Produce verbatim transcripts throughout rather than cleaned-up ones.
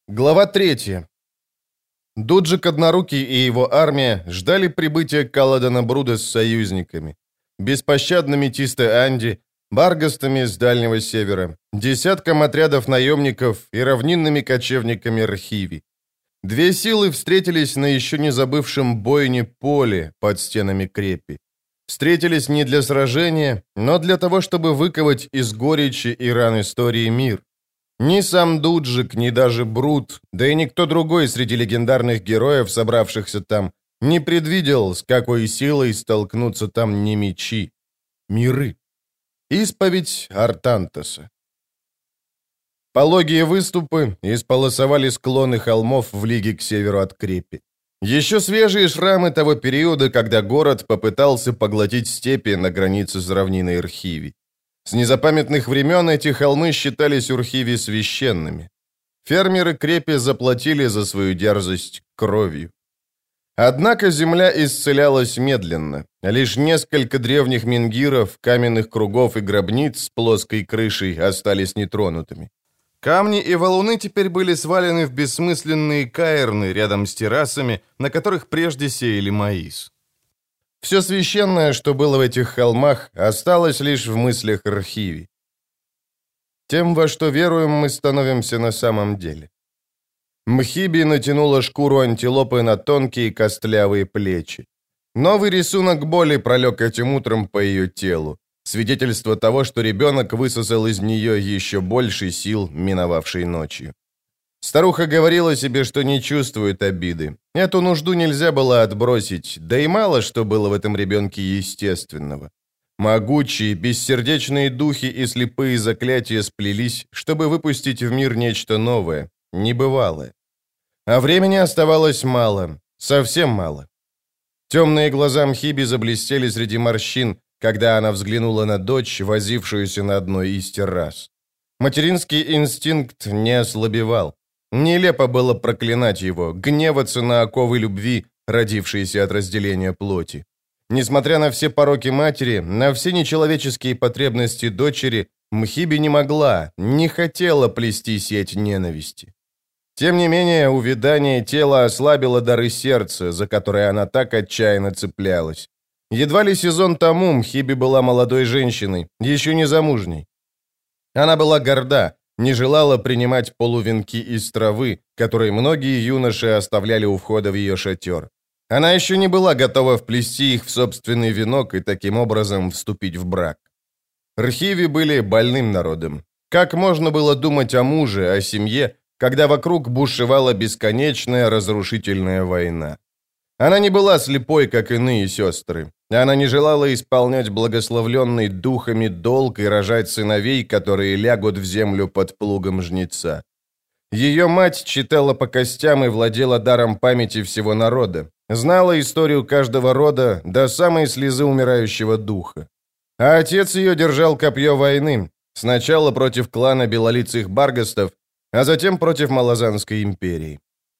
Глава третья. Дуджик Однорукий и его армия ждали прибытия Каладана Бруда с союзниками. Беспощадными Тисте-Анди, баргастами с Дальнего Севера, десятком отрядов наемников и равнинными кочевниками Рхиви. Две силы встретились на еще не забывшем бойне поле под стенами крепи. Встретились не для сражения, но для того, чтобы выковать из горечи и ран истории мир. Ни сам Дуджик, ни даже Брут, да и никто другой среди легендарных героев, собравшихся там, не предвидел, с какой силой столкнутся там не мечи, миры. Исповедь Артантоса. Пологие выступы исполосовали склоны холмов в лиге к северу от крепи. Еще свежие шрамы того периода, когда город попытался поглотить степи на границе с равниной Рхиви. С незапамятных времен эти холмы считались Урхиви священными. Фермеры крепи заплатили за свою дерзость кровью. Однако земля исцелялась медленно. Лишь несколько древних менгиров, каменных кругов и гробниц с плоской крышей остались нетронутыми. Камни и валуны теперь были свалены в бессмысленные каирны рядом с террасами, на которых прежде сеяли маис. Все священное, что было в этих холмах, осталось лишь в мыслях Рхиви. Тем, во что веруем, мы становимся на самом деле. Мхиби натянула шкуру антилопы на тонкие костлявые плечи. Новый рисунок боли пролег этим утром по ее телу. Свидетельство того, что ребенок высосал из нее еще больше сил, миновавшей ночью. Старуха говорила себе, что не чувствует обиды. Эту нужду нельзя было отбросить, да и мало что было в этом ребенке естественного. Могучие, бессердечные духи и слепые заклятия сплелись, чтобы выпустить в мир нечто новое, небывалое. А времени оставалось мало, совсем мало. Темные глаза Мхиби заблестели среди морщин, когда она взглянула на дочь, возившуюся на одной из террас. Материнский инстинкт не ослабевал. Нелепо было проклинать его, гневаться на оковы любви, родившиеся от разделения плоти. Несмотря на все пороки матери, на все нечеловеческие потребности дочери, Мхиби не могла, не хотела плести сеть ненависти. Тем не менее, увядание тела ослабило дары сердца, за которые она так отчаянно цеплялась. Едва ли сезон тому Мхиби была молодой женщиной, еще не замужней. Она была горда, не желала принимать полувенки из травы, которые многие юноши оставляли у входа в ее шатер. Она еще не была готова вплести их в собственный венок и таким образом вступить в брак. Рхиви были больным народом. Как можно было думать о муже, о семье, когда вокруг бушевала бесконечная разрушительная война? Она не была слепой, как иные сестры. Она не желала исполнять благословленный духами долг и рожать сыновей, которые лягут в землю под плугом жнеца. Ее мать читала по костям и владела даром памяти всего народа, знала историю каждого рода до самой слезы умирающего духа. А отец ее держал копье войны, сначала против клана белолицых баргастов, а затем против Малазанской империи.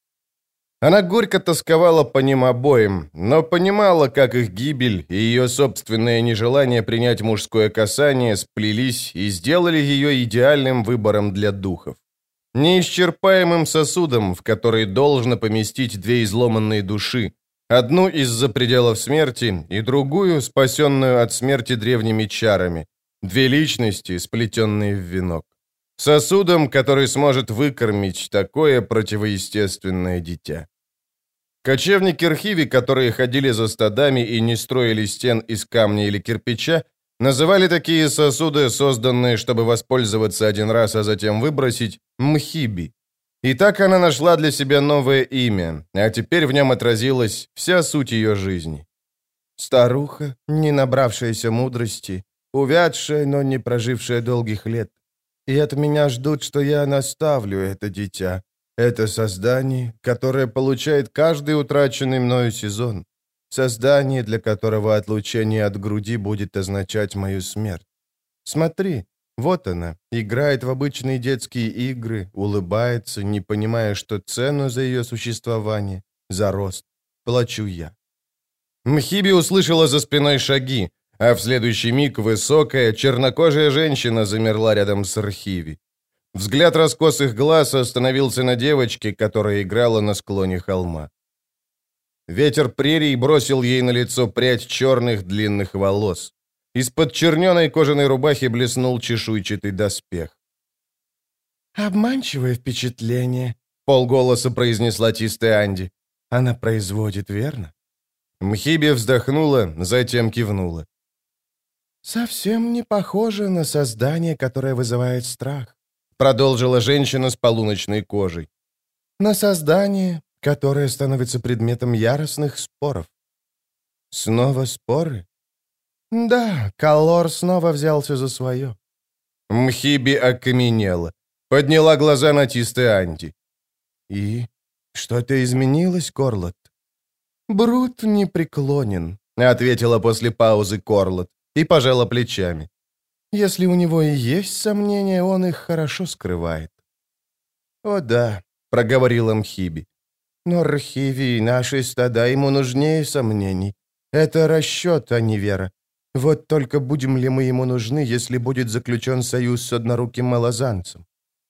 Она горько тосковала по ним обоим, но понимала, как их гибель и ее собственное нежелание принять мужское касание сплелись и сделали ее идеальным выбором для духов. Неисчерпаемым сосудом, в который должно поместить две изломанные души, одну из-за пределов смерти и другую, спасенную от смерти древними чарами, две личности, сплетенные в венок. Сосудом, который сможет выкормить такое противоестественное дитя. Кочевники Рхиви, которые ходили за стадами и не строили стен из камня или кирпича, называли такие сосуды, созданные, чтобы воспользоваться один раз, а затем выбросить, Мхиби. И так она нашла для себя новое имя, а теперь в нем отразилась вся суть ее жизни. Старуха, не набравшаяся мудрости, увядшая, но не прожившая долгих лет. И от меня ждут, что я наставлю это дитя, это создание, которое получает каждый утраченный мною сезон, создание, для которого отлучение от груди будет означать мою смерть. Смотри, вот она, играет в обычные детские игры, улыбается, не понимая, что цену за ее существование, за рост, плачу я. Мхиби услышала за спиной шаги, а в следующий миг высокая, чернокожая женщина замерла рядом с Рхиви. Взгляд раскосых глаз остановился на девочке, которая играла на склоне холма. Ветер прерий бросил ей на лицо прядь черных длинных волос. Из-под черненой кожаной рубахи блеснул чешуйчатый доспех. «Обманчивое впечатление», — полголоса произнесла Тистая Анди. «Она производит, верно?» Мхиби вздохнула, затем кивнула. «Совсем не похоже на создание, которое вызывает страх», — продолжила женщина с полуночной кожей. «На создание, которое становится предметом яростных споров». «Снова споры?» «Да, Каллор снова взялся за свое». Мхиби окаменела, подняла глаза на Тисты Анди. «И что-то изменилось, Корлот?» «Брут непреклонен», — ответила после паузы Корлот и пожала плечами. «Если у него и есть сомнения, он их хорошо скрывает». «О да», — проговорила Мхиби. «Но Рхиви, наши стада ему нужнее сомнений. Это расчет, а не вера. Вот только будем ли мы ему нужны, если будет заключен союз с одноруким малозанцем?»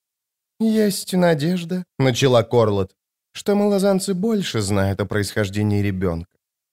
«Есть надежда», — начала Корлот, «что малозанцы больше знают о происхождении ребенка».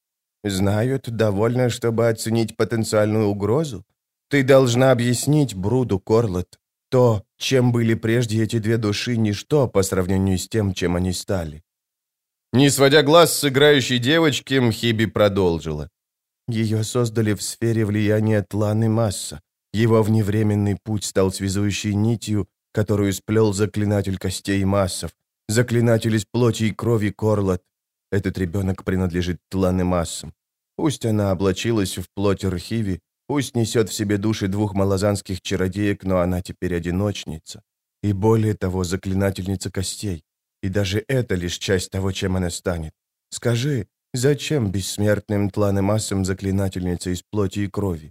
«Знают довольно, чтобы оценить потенциальную угрозу? Ты должна объяснить Бруду, Корлот. То, чем были прежде эти две души, ничто по сравнению с тем, чем они стали». Не сводя глаз с играющей девочки, Мхиби продолжила. Ее создали в сфере влияния Тланы Масса. Его вневременный путь стал связующей нитью, которую сплел заклинатель костей и массов, заклинатель из плоти и крови Корлот. Этот ребенок принадлежит Тланы Массам. Пусть она облачилась в плоть Рхиви, пусть несет в себе души двух малозанских чародеек, но она теперь одиночница. И более того, заклинательница костей. И даже это лишь часть того, чем она станет. Скажи, зачем бессмертным Тланы Массам заклинательница из плоти и крови?»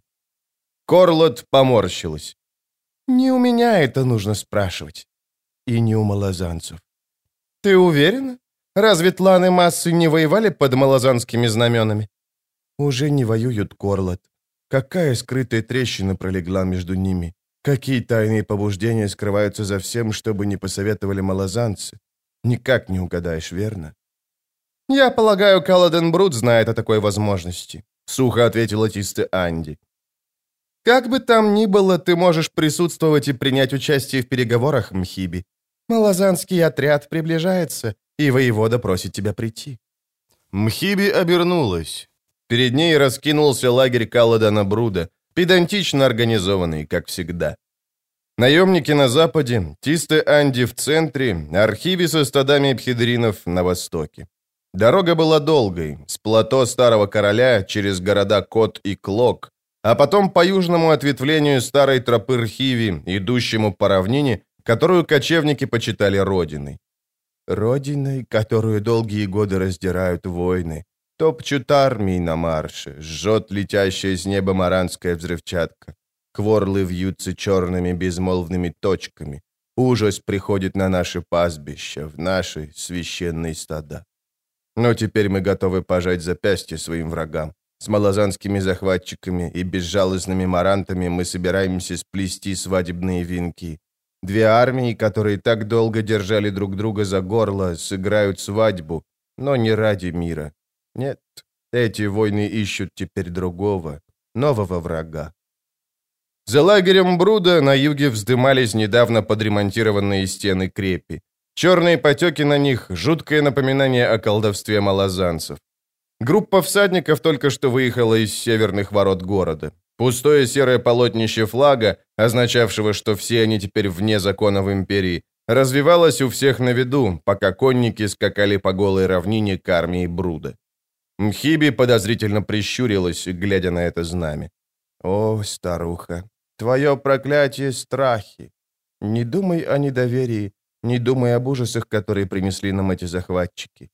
Корлот поморщилась. «Не у меня это нужно спрашивать. И не у малозанцев». «Ты уверена? Разве Тланы Массы не воевали под малозанскими знаменами?» «Уже не воюют, Корлот. Какая скрытая трещина пролегла между ними? Какие тайные побуждения скрываются за всем, чтобы не посоветовали малозанцы? Никак не угадаешь, верно?» «Я полагаю, Каладен Брут знает о такой возможности», — сухо ответила Тисты Анди. «Как бы там ни было, ты можешь присутствовать и принять участие в переговорах, Мхиби. Малозанский отряд приближается, и воевода просит тебя прийти». Мхиби обернулась. Перед ней раскинулся лагерь Каладана Бруда, педантично организованный, как всегда. Наемники на западе, Тисты Анди в центре, Архиви со стадами пхидринов на востоке. Дорога была долгой, с плато Старого Короля через города Кот и Клок, а потом по южному ответвлению старой тропы Рхиви, идущему по равнине, которую кочевники почитали родиной. Родиной, которую долгие годы раздирают войны, топчут армии на марше, жжет летящая с неба маранская взрывчатка. Кворлы вьются черными безмолвными точками. Ужас приходит на наши пастбища, в наши священные стада. Но теперь мы готовы пожать запястья своим врагам. С малозанскими захватчиками и безжалостными марантами мы собираемся сплести свадебные венки. Две армии, которые так долго держали друг друга за горло, сыграют свадьбу, но не ради мира. Нет, эти войны ищут теперь другого, нового врага. За лагерем Бруда на юге вздымались недавно подремонтированные стены крепи. Черные потеки на них — жуткое напоминание о колдовстве малозанцев. Группа всадников только что выехала из северных ворот города. Пустое серое полотнище флага, означавшего, что все они теперь вне закона в империи, развивалось у всех на виду, пока конники скакали по голой равнине к армии Бруда. Мхиби подозрительно прищурилась, глядя на это знамя. «О, старуха, твое проклятие — страхи. Не думай о недоверии, не думай об ужасах, которые принесли нам эти захватчики».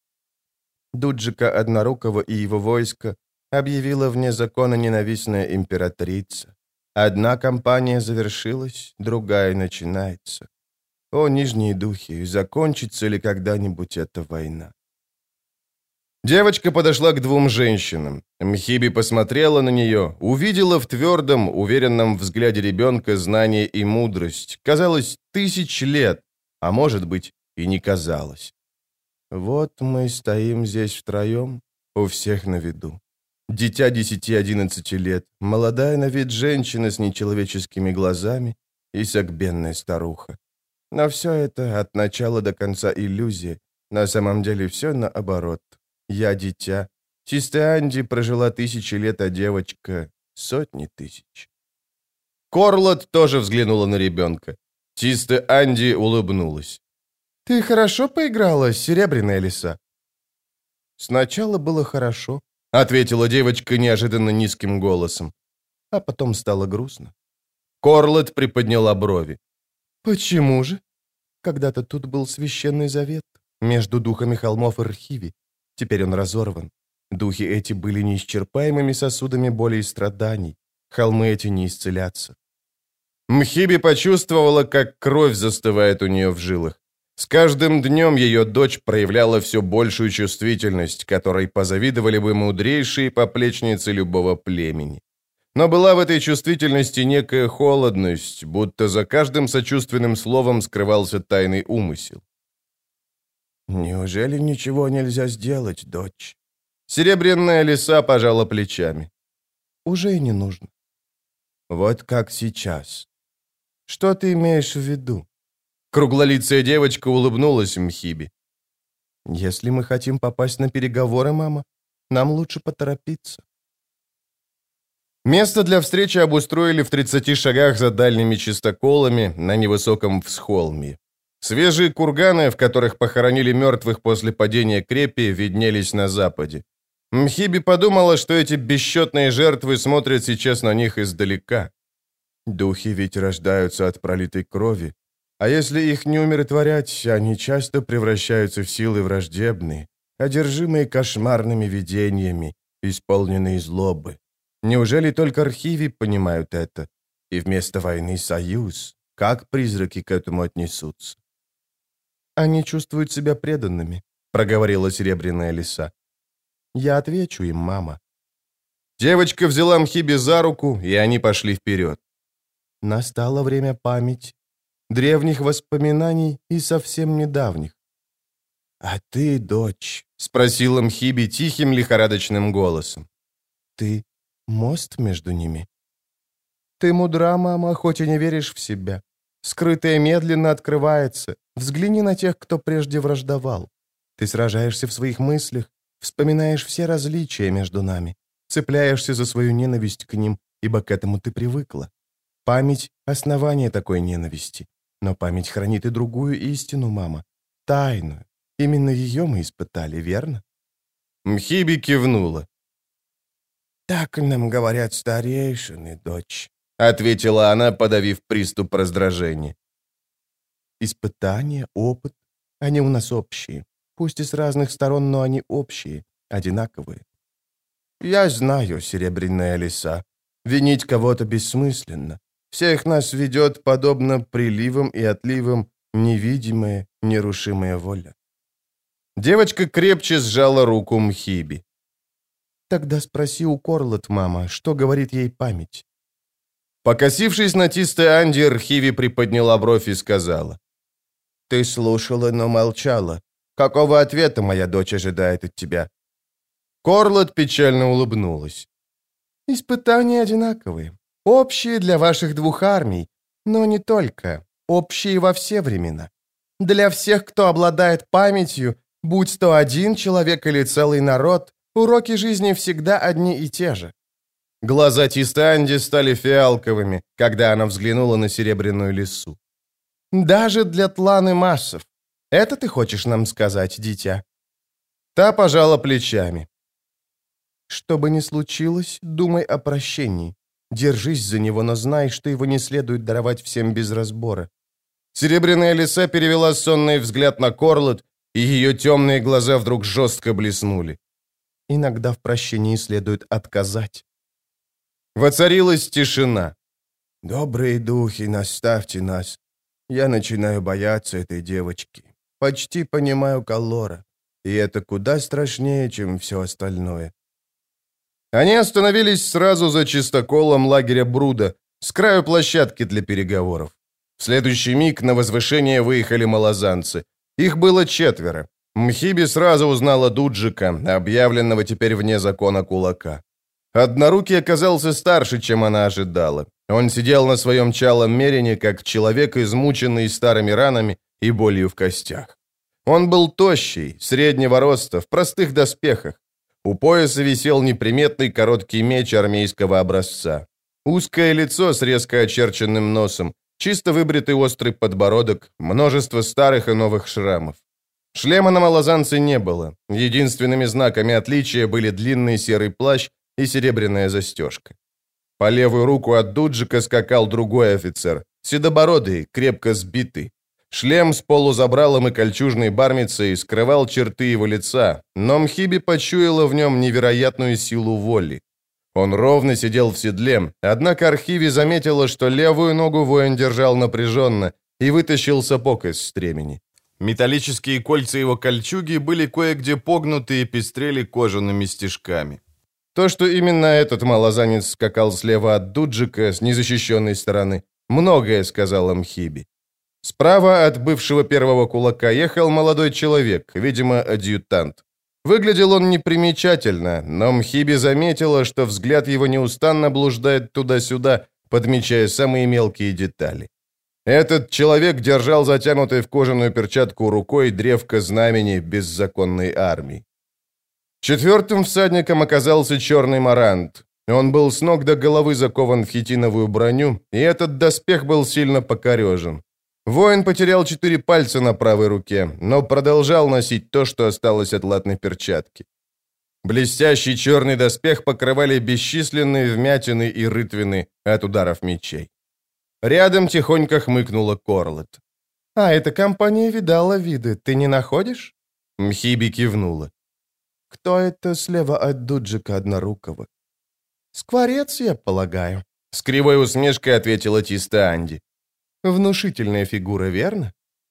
Дуджика Однорукого и его войско объявила вне закона ненавистная императрица. Одна кампания завершилась, другая начинается. О, нижние духи, закончится ли когда-нибудь эта война? Девочка подошла к двум женщинам. Мхиби посмотрела на нее, увидела в твердом, уверенном взгляде ребенка знание и мудрость. Казалось, тысяч лет, а может быть, и не казалось. Вот мы стоим здесь втроем, у всех на виду. Дитя десяти-одиннадцати лет, молодая на вид женщина с нечеловеческими глазами и согбенная старуха. Но все это от начала до конца иллюзия. На самом деле все наоборот. Я дитя. Чистая Анди прожила тысячи лет, а девочка — сотни тысяч. Корлот тоже взглянула на ребенка. Чистая Анди улыбнулась. «Ты хорошо поиграла, серебряная лиса?» «Сначала было хорошо», — ответила девочка неожиданно низким голосом. А потом стало грустно. Корлот приподняла брови. «Почему же? Когда-то тут был священный завет между духами холмов и Рхиви. Теперь он разорван. Духи эти были неисчерпаемыми сосудами боли и страданий. Холмы эти не исцелятся». Мхиби почувствовала, как кровь застывает у нее в жилах. С каждым днем ее дочь проявляла все большую чувствительность, которой позавидовали бы мудрейшие поплечницы любого племени. Но была в этой чувствительности некая холодность, будто за каждым сочувственным словом скрывался тайный умысел. «Неужели ничего нельзя сделать, дочь?» Серебряная лиса пожала плечами. «Уже и не нужно». «Вот как сейчас. Что ты имеешь в виду?» Круглолицая девочка улыбнулась Мхиби. «Если мы хотим попасть на переговоры, мама, нам лучше поторопиться». Место для встречи обустроили в тридцати шагах за дальними чистоколами на невысоком всхолме. Свежие курганы, в которых похоронили мертвых после падения крепи, виднелись на западе. Мхиби подумала, что эти бесчетные жертвы смотрят сейчас на них издалека. Духи ведь рождаются от пролитой крови, а если их не умиротворять, они часто превращаются в силы враждебные, одержимые кошмарными видениями, исполненные злобы. Неужели только Рхиви понимают это? И вместо войны союз. Как призраки к этому отнесутся? «Они чувствуют себя преданными», — проговорила серебряная лиса. «Я отвечу им, мама». Девочка взяла Мхиби за руку, и они пошли вперед. Настало время памяти, древних воспоминаний и совсем недавних. «А ты, дочь?» — спросила Мхиби тихим лихорадочным голосом. «Ты мост между ними?» «Ты мудра, мама, хоть и не веришь в себя. Скрытое медленно открывается. Взгляни на тех, кто прежде враждовал. Ты сражаешься в своих мыслях, вспоминаешь все различия между нами, цепляешься за свою ненависть к ним, ибо к этому ты привыкла. Память — основание такой ненависти. Но память хранит и другую истину, мама. Тайную. Именно ее мы испытали, верно?» Мхиби кивнула. «Так нам говорят старейшины, дочь», — ответила она, подавив приступ раздражения. «Испытания, опыт, они у нас общие. Пусть и с разных сторон, но они общие, одинаковые. Я знаю, серебряная лиса, винить кого-то бессмысленно. Всех нас ведет, подобно приливам и отливам, невидимая, нерушимая воля». Девочка крепче сжала руку Мхиби. «Тогда спроси у Корлот, мама, что говорит ей память». Покосившись на Тисте Анди, Рхиви приподняла бровь и сказала. «Ты слушала, но молчала. Какого ответа моя дочь ожидает от тебя?» Корлот печально улыбнулась. «Испытания одинаковые. Общие для ваших двух армий, но не только. Общие во все времена. Для всех, кто обладает памятью, будь то один человек или целый народ, уроки жизни всегда одни и те же». Глаза Тистанди стали фиалковыми, когда она взглянула на серебряную лису. «Даже для тланы массов. Это ты хочешь нам сказать, дитя?» Та пожала плечами. «Что бы ни случилось, думай о прощении. Держись за него, но знай, что его не следует даровать всем без разбора». Серебряная лиса перевела сонный взгляд на Корлот, и ее темные глаза вдруг жестко блеснули. «Иногда в прощении следует отказать». Воцарилась тишина. «Добрые духи, наставьте нас. Я начинаю бояться этой девочки. Почти понимаю Каллора. И это куда страшнее, чем все остальное. Они остановились сразу за чистоколом лагеря Бруда, с краю площадки для переговоров. В следующий миг на возвышение выехали малозанцы. Их было четверо. Мхиби сразу узнала Дуджика, объявленного теперь вне закона кулака. Однорукий оказался старше, чем она ожидала. Он сидел на своем чалом мерине, как человек, измученный старыми ранами и болью в костях. Он был тощий, среднего роста, в простых доспехах. У пояса висел неприметный короткий меч армейского образца. Узкое лицо с резко очерченным носом, чисто выбритый острый подбородок, множество старых и новых шрамов. Шлема на малозанце не было. Единственными знаками отличия были длинный серый плащ и серебряная застежка. По левую руку от Дуджика скакал другой офицер, седобородый, крепко сбитый. Шлем с полузабралом и кольчужной бармицей скрывал черты его лица, но Мхиби почуяла в нем невероятную силу воли. Он ровно сидел в седле, однако Архиви заметила, что левую ногу воин держал напряженно и вытащил сапог из стремени. Металлические кольца его кольчуги были кое-где погнуты и пестрели кожаными стежками. То, что именно этот малозанец скакал слева от Дуджика с незащищенной стороны, многое сказала Мхиби. Справа от бывшего первого кулака ехал молодой человек, видимо, адъютант. Выглядел он непримечательно, но Мхиби заметила, что взгляд его неустанно блуждает туда-сюда, подмечая самые мелкие детали. Этот человек держал затянутой в кожаную перчатку рукой древко знамени беззаконной армии. Четвертым всадником оказался черный марант. Он был с ног до головы закован в хитиновую броню, и этот доспех был сильно покорежен. Воин потерял четыре пальца на правой руке, но продолжал носить то, что осталось от латной перчатки. Блестящий черный доспех покрывали бесчисленные вмятины и рытвины от ударов мечей. Рядом тихонько хмыкнула Корлет. «А эта компания видала виды, ты не находишь?» Мхиби кивнула. «Кто это слева от Дуджика однорукого?» «Скворец, я полагаю», — с кривой усмешкой ответила Тиста Анди. «Внушительная фигура, верно?»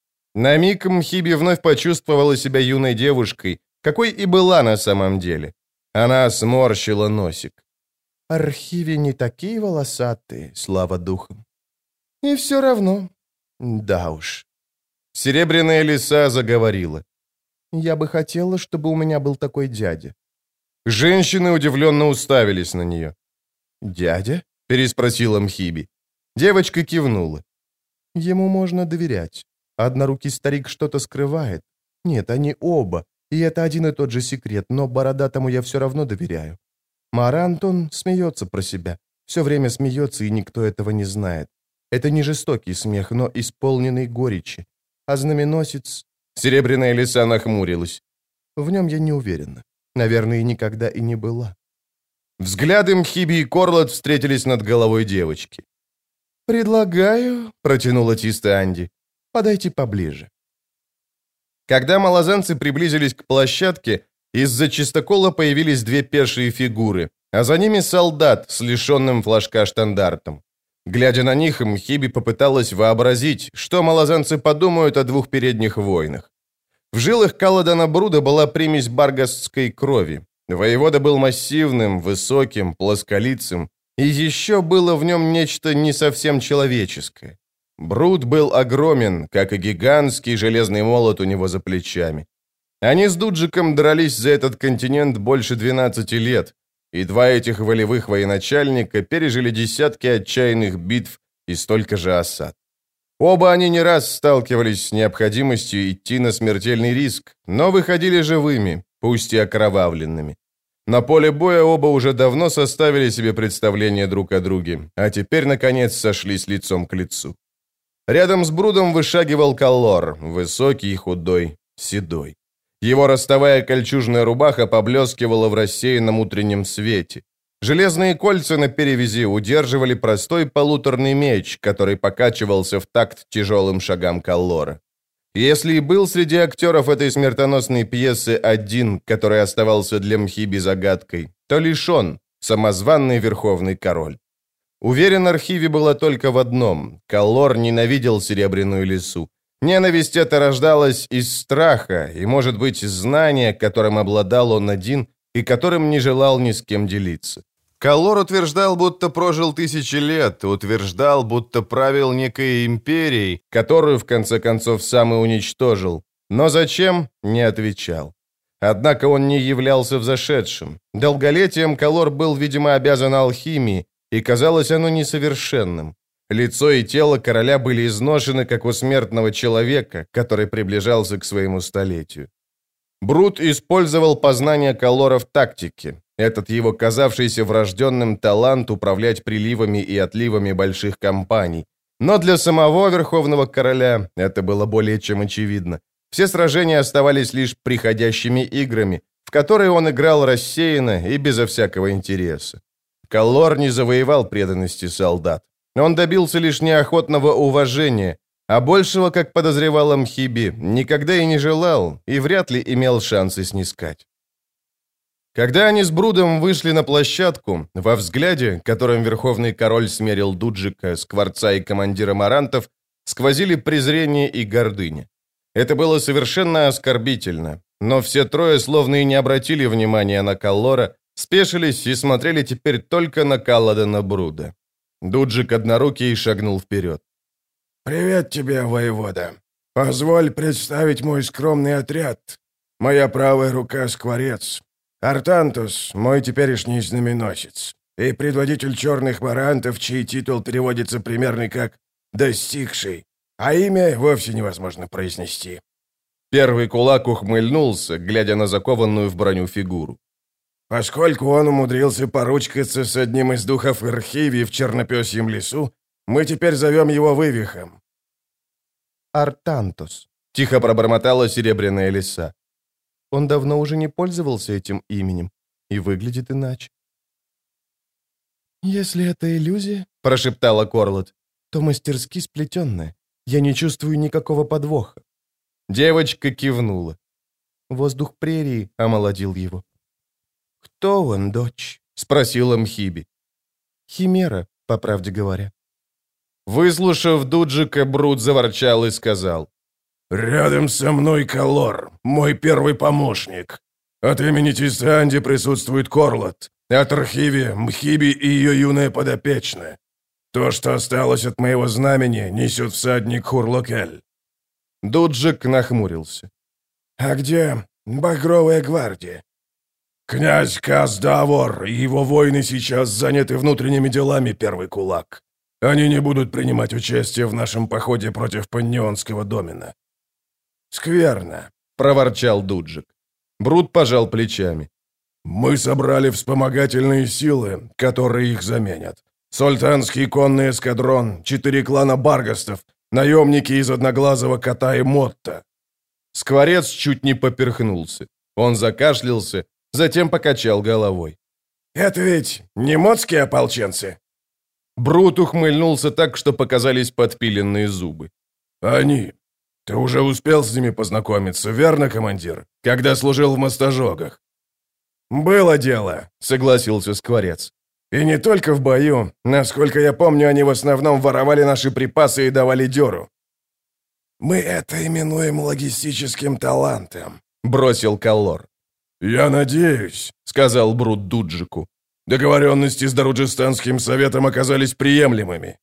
На миг Мхиби вновь почувствовала себя юной девушкой, какой и была на самом деле. Она сморщила носик. «Архиви не такие волосатые, слава духам». «И все равно». «Да уж». Серебряная лиса заговорила. «Я бы хотела, чтобы у меня был такой дядя». Женщины удивленно уставились на нее. «Дядя?» — переспросила Мхиби. Девочка кивнула. «Ему можно доверять. Однорукий старик что-то скрывает. Нет, они оба, и это один и тот же секрет, но бородатому я все равно доверяю. Марант, он смеется про себя. Все время смеется, и никто этого не знает. Это не жестокий смех, но исполненный горечи. А знаменосец...» Серебряная лиса нахмурилась. «В нем я не уверена. Наверное, никогда и не была». Взгляды Мхиби и Корлет встретились над головой девочки. «Предлагаю», — протянула Тиста Анди, — «подойти поближе». Когда малозанцы приблизились к площадке, из-за чистокола появились две пешие фигуры, а за ними солдат с лишенным флажка штандартом. Глядя на них, Мхиби попыталась вообразить, что малозанцы подумают о двух передних воинах. В жилах Каладана Бруда была примесь баргастской крови. Воевода был массивным, высоким, плосколицым, и еще было в нем нечто не совсем человеческое. Бруд был огромен, как и гигантский железный молот у него за плечами. Они с Дуджиком дрались за этот континент больше двенадцати лет, и два этих волевых военачальника пережили десятки отчаянных битв и столько же осад. Оба они не раз сталкивались с необходимостью идти на смертельный риск, но выходили живыми, пусть и окровавленными. На поле боя оба уже давно составили себе представление друг о друге, а теперь, наконец, сошлись лицом к лицу. Рядом с Брудом вышагивал Каллор, высокий и худой, седой. Его ростовая кольчужная рубаха поблескивала в рассеянном утреннем свете. Железные кольца на перевязи удерживали простой полуторный меч, который покачивался в такт тяжелым шагам Каллора. Если и был среди актеров этой смертоносной пьесы один, который оставался для Мхиби загадкой, то лишь он, самозванный верховный король. Уверен, Архиви была только в одном. Каллор ненавидел Серебряную лису. Ненависть эта рождалась из страха и, может быть, из знания, которым обладал он один и которым не желал ни с кем делиться. Каллор утверждал, будто прожил тысячи лет, утверждал, будто правил некой империей, которую, в конце концов, сам и уничтожил. Но зачем, не отвечал. Однако он не являлся взошедшим. Долголетием Каллор был, видимо, обязан алхимии, и казалось оно несовершенным. Лицо и тело короля были изношены, как у смертного человека, который приближался к своему столетию. Брут использовал познания Каллора в тактике, этот его казавшийся врожденным талант управлять приливами и отливами больших компаний. Но для самого Верховного Короля это было более чем очевидно. Все сражения оставались лишь приходящими играми, в которые он играл рассеянно и безо всякого интереса. Каллор не завоевал преданности солдат. Он добился лишь неохотного уважения, а большего, как подозревал Амхиби, никогда и не желал, и вряд ли имел шансы снискать. Когда они с Брудом вышли на площадку, во взгляде, которым Верховный Король смерил Дуджика, Скворца и командира Марантов, сквозили презрение и гордыня. Это было совершенно оскорбительно, но все трое словно и не обратили внимания на Каллора, спешились и смотрели теперь только на Калладена Бруда. Дуджик однорукий шагнул вперед. «Привет тебе, воевода. Позволь представить мой скромный отряд. Моя правая рука — Скворец. Артантус — мой теперешний знаменосец. И предводитель черных марантов, чей титул переводится примерно как «достигший», а имя вовсе невозможно произнести». Первый кулак ухмыльнулся, глядя на закованную в броню фигуру. «Поскольку он умудрился поручкаться с одним из духов Ирхиви в Чернопёсьем лесу, мы теперь зовем его Вывихом». «Артантус», — тихо пробормотала серебряная лиса. Он давно уже не пользовался этим именем и выглядит иначе. «Если это иллюзия, — прошептала Корлот, — то мастерски сплетенная. Я не чувствую никакого подвоха». Девочка кивнула. Воздух прерии омолодил его. «Кто он, дочь?» — спросила Мхиби. «Химера, по правде говоря». Выслушав Дуджика, Брут заворчал и сказал. «Рядом со мной Каллор, мой первый помощник. От имени Тисанди присутствует Корлот, от Архиви Мхиби и ее юная подопечная. То, что осталось от моего знамени, несет всадник Хурлокель». Дуджик нахмурился. «А где Багровая гвардия?» «Князь Каздавор и его воины сейчас заняты внутренними делами, первый кулак. Они не будут принимать участие в нашем походе против Паннионского домена». «Скверно», — проворчал Дуджик. Брут пожал плечами. «Мы собрали вспомогательные силы, которые их заменят. Султанский конный эскадрон, четыре клана Баргастов, наемники из Одноглазого Кота и Мотта». Скворец чуть не поперхнулся. Он закашлялся, затем покачал головой. «Это ведь не мотские ополченцы?» Брут ухмыльнулся так, что показались подпиленные зубы. «Они. Ты уже успел с ними познакомиться, верно, командир? Когда служил в Мостожогах?» «Было дело», — согласился Скворец. «И не только в бою. Насколько я помню, они в основном воровали наши припасы и давали дёру». «Мы это именуем логистическим талантом», — бросил Каллор. «Я надеюсь», — сказал Брут Дуджику. «Договоренности с Даруджистанским советом оказались приемлемыми».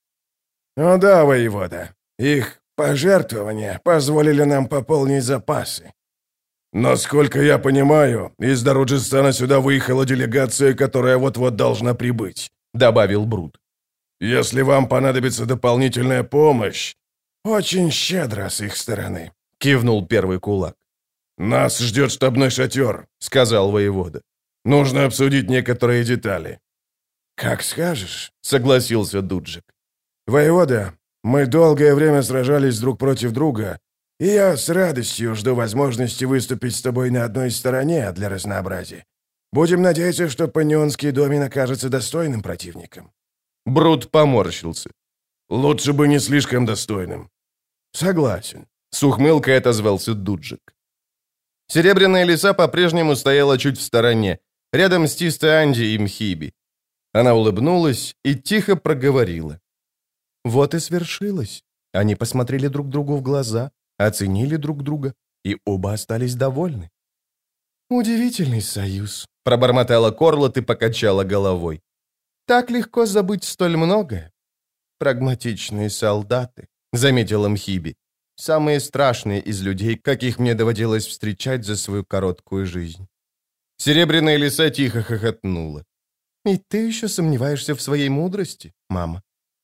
«Ну да, воевода. Их пожертвования позволили нам пополнить запасы». «Насколько я понимаю, из Даруджистана сюда выехала делегация, которая вот-вот должна прибыть», — добавил Брут. «Если вам понадобится дополнительная помощь...» «Очень щедро с их стороны», — кивнул первый кулак. «Нас ждет штабной шатер», — сказал воевода. «Нужно обсудить некоторые детали». «Как скажешь», — согласился Дуджик. «Воевода, мы долгое время сражались друг против друга, и я с радостью жду возможности выступить с тобой на одной стороне для разнообразия. Будем надеяться, что Паннионский домен окажется достойным противником». Брут поморщился. «Лучше бы не слишком достойным». «Согласен», — с ухмылкой отозвался Дуджик. Серебряная лиса по-прежнему стояла чуть в стороне, рядом с Тиста-Анди и Мхиби. Она улыбнулась и тихо проговорила. «Вот и свершилось. Они посмотрели друг другу в глаза, оценили друг друга, и оба остались довольны. «Удивительный союз», — пробормотала Корлот и покачала головой. «Так легко забыть столь многое». «Прагматичные солдаты», — заметила Мхиби. «Самые страшные из людей, каких мне доводилось встречать за свою короткую жизнь». Серебряная лиса тихо хохотнула. «И ты еще сомневаешься в своей мудрости, мама?»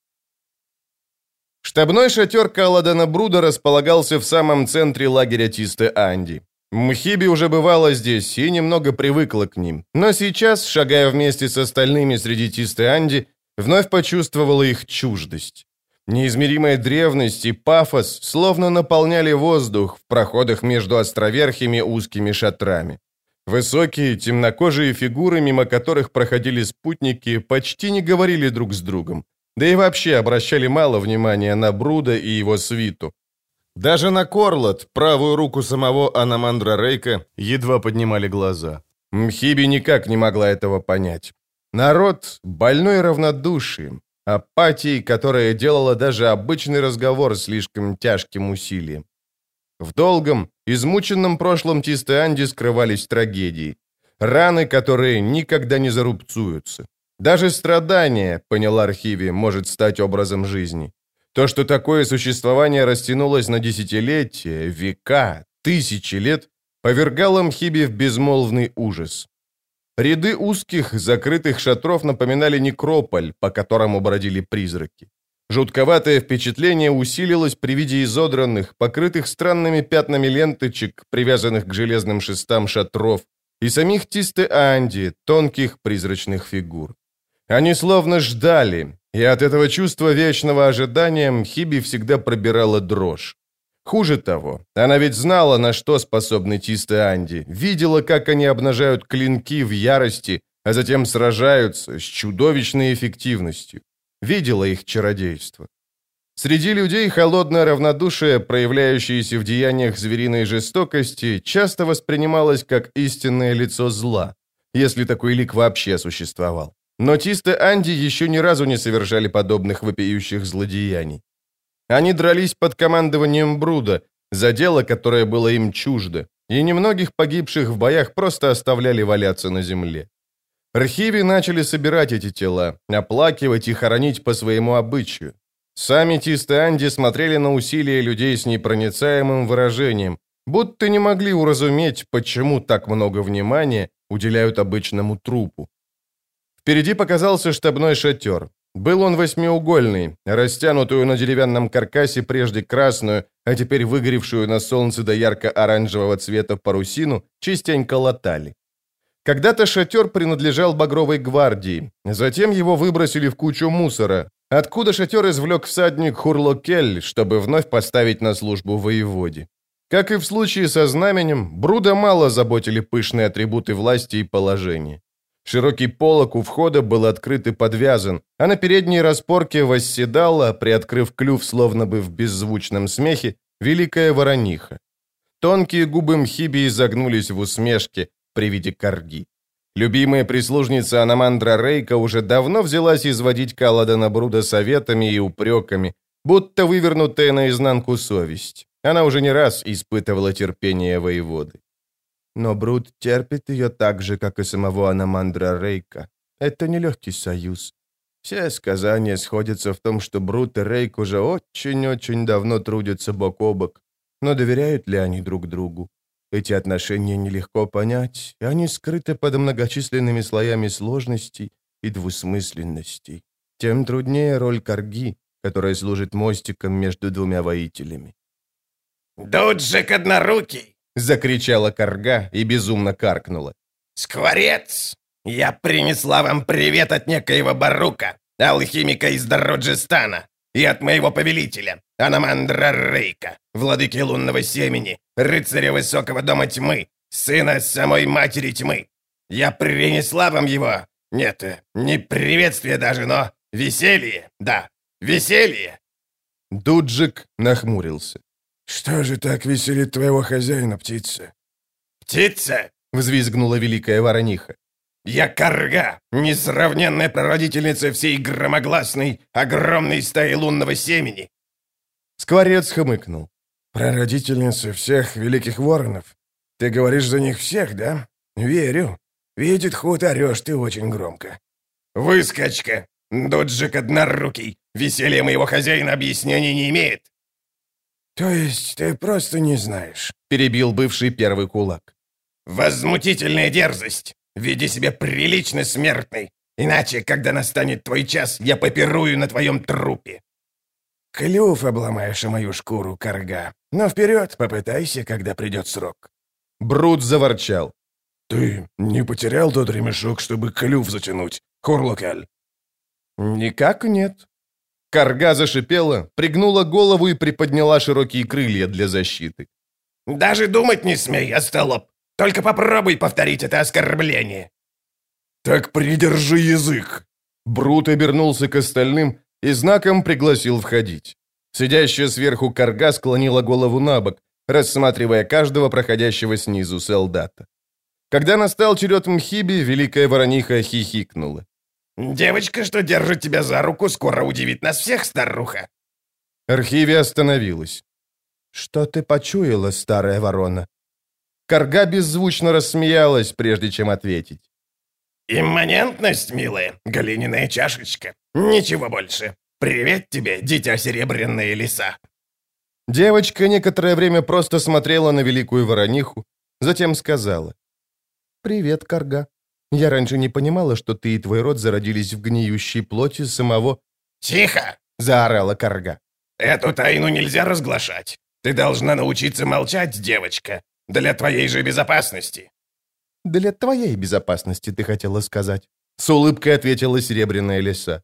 Штабной шатер Каладана Бруда располагался в самом центре лагеря Тисте-Анди. Мхиби уже бывала здесь и немного привыкла к ним, но сейчас, шагая вместе с остальными среди Тисте-Анди, вновь почувствовала их чуждость. Неизмеримая древность и пафос словно наполняли воздух в проходах между островерхими узкими шатрами. Высокие, темнокожие фигуры, мимо которых проходили спутники, почти не говорили друг с другом, да и вообще обращали мало внимания на Бруда и его свиту. Даже на Корлот, правую руку самого Анамандра Рейка, едва поднимали глаза. Мхиби никак не могла этого понять. Народ, больной равнодушием, апатией, которая делала даже обычный разговор слишком тяжким усилием. В долгом, измученном прошлом Тисте-Анди скрывались трагедии. Раны, которые никогда не зарубцуются. Даже страдание, поняла Архиви, может стать образом жизни. То, что такое существование растянулось на десятилетия, века, тысячи лет, повергало Мхиби в безмолвный ужас. Ряды узких, закрытых шатров напоминали некрополь, по которому бродили призраки. Жутковатое впечатление усилилось при виде изодранных, покрытых странными пятнами ленточек, привязанных к железным шестам шатров, и самих Тисте-Анди, тонких призрачных фигур. Они словно ждали, и от этого чувства вечного ожидания Мхиби всегда пробирала дрожь. Хуже того, она ведь знала, на что способны Тисте-Анди, видела, как они обнажают клинки в ярости, а затем сражаются с чудовищной эффективностью. Видела их чародейство. Среди людей холодное равнодушие, проявляющееся в деяниях звериной жестокости, часто воспринималось как истинное лицо зла, если такой лик вообще существовал. Но Тисте-Анди еще ни разу не совершали подобных вопиющих злодеяний. Они дрались под командованием Бруда, за дело, которое было им чуждо, и немногих погибших в боях просто оставляли валяться на земле. Архиви начали собирать эти тела, оплакивать и хоронить по своему обычаю. Сами Тисте-Анди смотрели на усилия людей с непроницаемым выражением, будто не могли уразуметь, почему так много внимания уделяют обычному трупу. Впереди показался штабной шатер. Был он восьмиугольный, растянутую на деревянном каркасе прежде красную, а теперь выгоревшую на солнце до ярко-оранжевого цвета парусину, частенько латали. Когда-то шатер принадлежал Багровой гвардии, затем его выбросили в кучу мусора, откуда шатер извлек всадник Хурлокель, чтобы вновь поставить на службу воеводе. Как и в случае со знаменем, Бруда мало заботили пышные атрибуты власти и положения. Широкий полог у входа был открыт и подвязан, а на передней распорке восседала, приоткрыв клюв словно бы в беззвучном смехе, великая ворониха. Тонкие губы Мхиби изогнулись в усмешке при виде корги. Любимая прислужница Анамандра Рейка уже давно взялась изводить Каладана Бруда советами и упреками, будто вывернутая наизнанку совесть. Она уже не раз испытывала терпение воеводы. Но Бруд терпит ее так же, как и самого Анамандра Рейка. Это нелегкий союз. Все сказания сходятся в том, что Бруд и Рейк уже очень-очень давно трудятся бок о бок. Но доверяют ли они друг другу? Эти отношения нелегко понять, и они скрыты под многочисленными слоями сложностей и двусмысленностей. Тем труднее роль корги, которая служит мостиком между двумя воителями. «Дуджик однорукий!» — закричала корга и безумно каркнула. «Скворец! Я принесла вам привет от некоего Барука, алхимика из Дароджистана, и от моего повелителя, Анамандра Рейка, владыки лунного семени, рыцаря высокого дома тьмы, сына самой матери тьмы. Я принесла вам его, нет, не приветствие даже, но веселье, да, веселье!» Дуджик нахмурился. «Что же так веселит твоего хозяина, птица?» «Птица?» — взвизгнула великая ворониха. «Я корга, несравненная прародительница всей громогласной, огромной стаи лунного семени». Скворец хмыкнул. «Прародительницы всех великих воронов. Ты говоришь за них всех, да? Верю. Видит худ, орешь ты очень громко». «Выскочка! Доджик однорукий! Веселье моего хозяина объяснений не имеет!» «То есть ты просто не знаешь?» — перебил бывший первый кулак. «Возмутительная дерзость! Веди себя прилично, смертный! Иначе, когда настанет твой час, я попирую на твоем трупе!» «Клюв обломаешь о мою шкуру, карга. Но вперед, попытайся, когда придет срок». Брут заворчал. «Ты не потерял тот ремешок, чтобы клюв затянуть, Хурлокаль?» «Никак нет». Карга зашипела, пригнула голову и приподняла широкие крылья для защиты. «Даже думать не смей, остолоп! Только попробуй повторить это оскорбление!» «Так придержи язык!» Брут обернулся к остальным и знаком пригласил входить. Сидящая сверху карга склонила голову на бок, рассматривая каждого проходящего снизу солдата. Когда настал черед Мхиби, великая ворониха хихикнула. «Девочка, что держит тебя за руку, скоро удивит нас всех, старуха!» Архиви остановилась. «Что ты почуяла, старая ворона?» Карга беззвучно рассмеялась, прежде чем ответить. «Имманентность, милая, глиняная чашечка. Ничего больше. Привет тебе, дитя серебряные леса!» Девочка некоторое время просто смотрела на великую ворониху, затем сказала. «Привет, Карга. Я раньше не понимала, что ты и твой род зародились в гниющей плоти самого...» «Тихо!» — заорала Карга. «Эту тайну нельзя разглашать. Ты должна научиться молчать, девочка, для твоей же безопасности». «Для твоей безопасности, ты хотела сказать», — с улыбкой ответила серебряная лиса.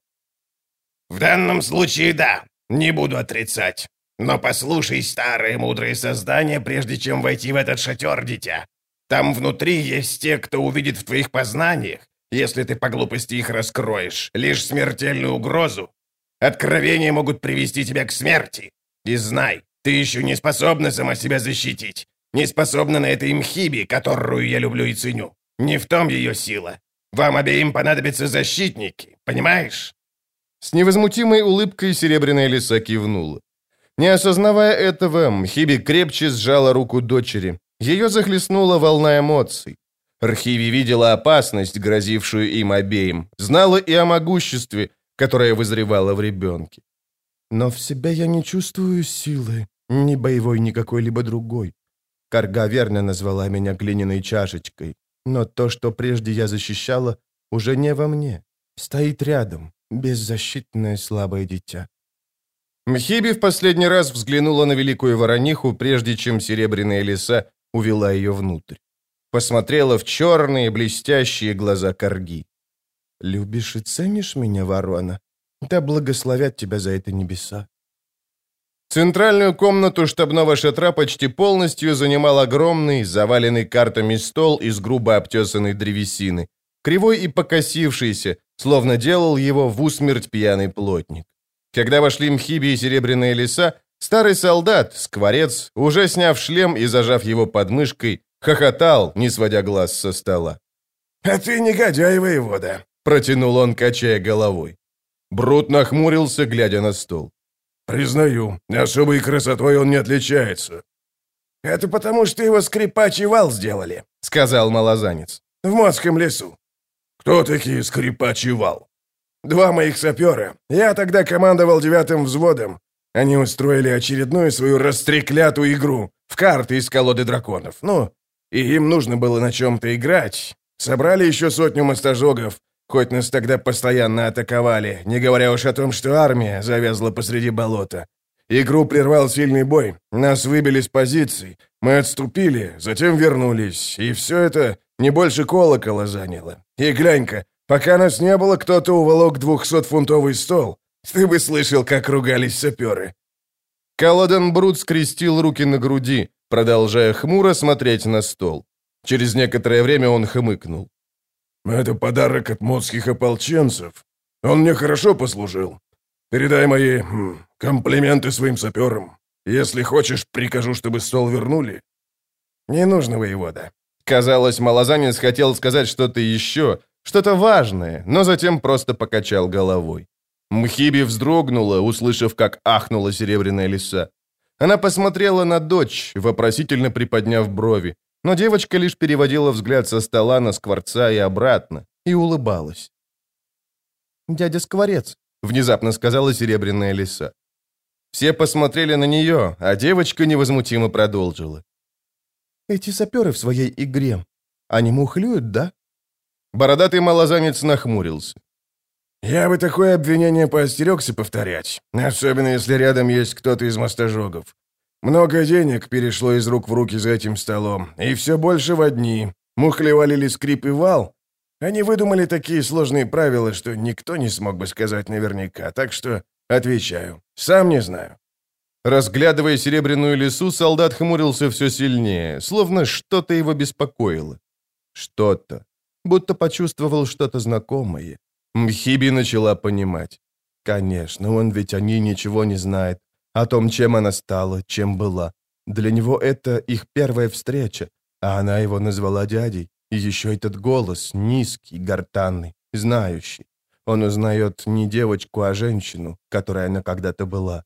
«В данном случае да, не буду отрицать. Но послушай, старые мудрые создания, прежде чем войти в этот шатер, дитя. Там внутри есть те, кто увидит в твоих познаниях, если ты по глупости их раскроешь, лишь смертельную угрозу. Откровения могут привести тебя к смерти. И знай, ты еще не способна сама себя защитить. Не способна на этой Мхиби, которую я люблю и ценю. Не в том ее сила. Вам обеим понадобятся защитники, понимаешь?» С невозмутимой улыбкой серебряная лиса кивнула. Не осознавая этого, Мхиби крепче сжала руку дочери. Ее захлестнула волна эмоций. Архиви видела опасность, грозившую им обеим, знала и о могуществе, которое вызревало в ребенке. «Но в себя я не чувствую силы, ни боевой, ни какой-либо другой. Карга верно назвала меня глиняной чашечкой, но то, что прежде я защищала, уже не во мне. Стоит рядом, беззащитное слабое дитя». Мхиби в последний раз взглянула на великую ворониху, прежде чем серебряная лиса увела ее внутрь. Посмотрела в черные блестящие глаза Карги. «Любишь и ценишь меня, ворона? Да благословят тебя за это небеса». Центральную комнату штабного шатра почти полностью занимал огромный, заваленный картами стол из грубо обтесанной древесины, кривой и покосившийся, словно делал его в усмерть пьяный плотник. Когда вошли Мхиби и серебряная лиса, старый солдат, скворец, уже сняв шлем и зажав его под мышкой, хохотал, не сводя глаз со стола. «А ты негодяй, воевода!» — протянул он, качая головой. Брут нахмурился, глядя на стол. «Признаю, особой красотой он не отличается». «Это потому, что его скрипачий вал сделали», — сказал малозанец. «в Модском лесу». «Кто такие скрипачий вал?» «Два моих сапера. Я тогда командовал девятым взводом. Они устроили очередную свою растреклятую игру в карты из колоды драконов. Ну, и им нужно было на чем-то играть. Собрали еще сотню мастожогов, хоть нас тогда постоянно атаковали, не говоря уж о том, что армия завязла посреди болота. Игру прервал сильный бой, нас выбили с позиций, мы отступили, затем вернулись, и все это не больше колокола заняло. И глянь-ка, пока нас не было, кто-то уволок двухсотфунтовый стол. Ты бы слышал, как ругались саперы». Каладан Брут скрестил руки на груди, продолжая хмуро смотреть на стол. Через некоторое время он хмыкнул. «Это подарок от модских ополченцев. Он мне хорошо послужил. Передай мои м, комплименты своим саперам. Если хочешь, прикажу, чтобы стол вернули». «Не нужно, воевода». Казалось, малозанец хотел сказать что-то еще, что-то важное, но затем просто покачал головой. Мхиби вздрогнула, услышав, как ахнула серебряная лиса. Она посмотрела на дочь, вопросительно приподняв брови, но девочка лишь переводила взгляд со стола на Скворца и обратно, и улыбалась. «Дядя Скворец», — внезапно сказала серебряная лиса. Все посмотрели на нее, а девочка невозмутимо продолжила. «Эти саперы в своей игре, они мухлюют, да?» Бородатый малозанец нахмурился. «Я бы такое обвинение поостерегся повторять, особенно если рядом есть кто-то из мостожогов. Много денег перешло из рук в руки за этим столом, и все больше в одни. Мухлевалили скрип и вал. Они выдумали такие сложные правила, что никто не смог бы сказать наверняка, так что отвечаю. Сам не знаю». Разглядывая серебряную лису, солдат хмурился все сильнее, словно что-то его беспокоило. Что-то. Будто почувствовал что-то знакомое. Мхиби начала понимать. Конечно, он ведь о ней ничего не знает. О том, чем она стала, чем была. Для него это их первая встреча, а она его назвала дядей. И еще этот голос, низкий, гортанный, знающий. Он узнает не девочку, а женщину, которой она когда-то была.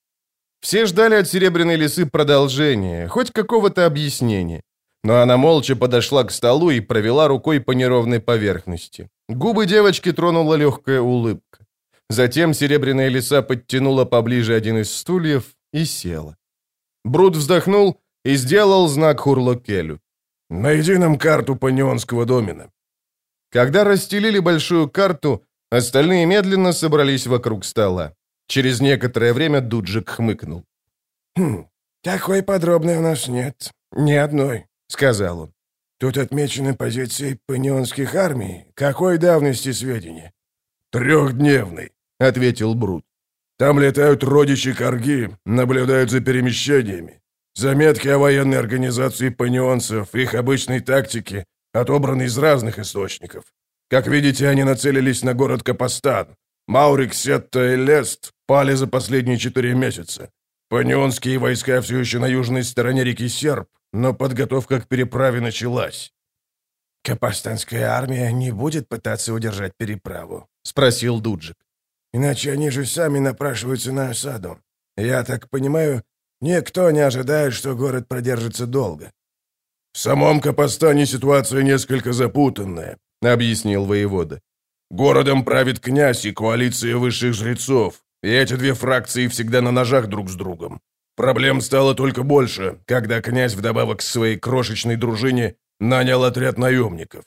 Все ждали от серебряной лисы продолжения, хоть какого-то объяснения. Но она молча подошла к столу и провела рукой по неровной поверхности. Губы девочки тронула легкая улыбка. Затем серебряная лиса подтянула поближе один из стульев и села. Брут вздохнул и сделал знак Хурлокелю. «Найди нам карту панионского домена». Когда расстелили большую карту, остальные медленно собрались вокруг стола. Через некоторое время Дуджик хмыкнул. «Хм, такой подробной у нас нет. Ни одной», — сказал он. «Тут отмечены позиции панионских армий. Какой давности сведения?» «Трехдневный», — ответил Брут. «Там летают родичи Карги, наблюдают за перемещениями. Заметки о военной организации панионцев, их обычной тактике, отобраны из разных источников. Как видите, они нацелились на город Капостан. Маурик, Сетта и Лест пали за последние четыре месяца. Панионские войска все еще на южной стороне реки Серб, но подготовка к переправе началась». «Капастанская армия не будет пытаться удержать переправу?» — спросил Дуджик. «Иначе они же сами напрашиваются на осаду. Я так понимаю, никто не ожидает, что город продержится долго». «В самом Капостане ситуация несколько запутанная», — объяснил воевода. «Городом правит князь и коалиция высших жрецов, и эти две фракции всегда на ножах друг с другом. Проблем стало только больше, когда князь вдобавок к своей крошечной дружине нанял отряд наемников».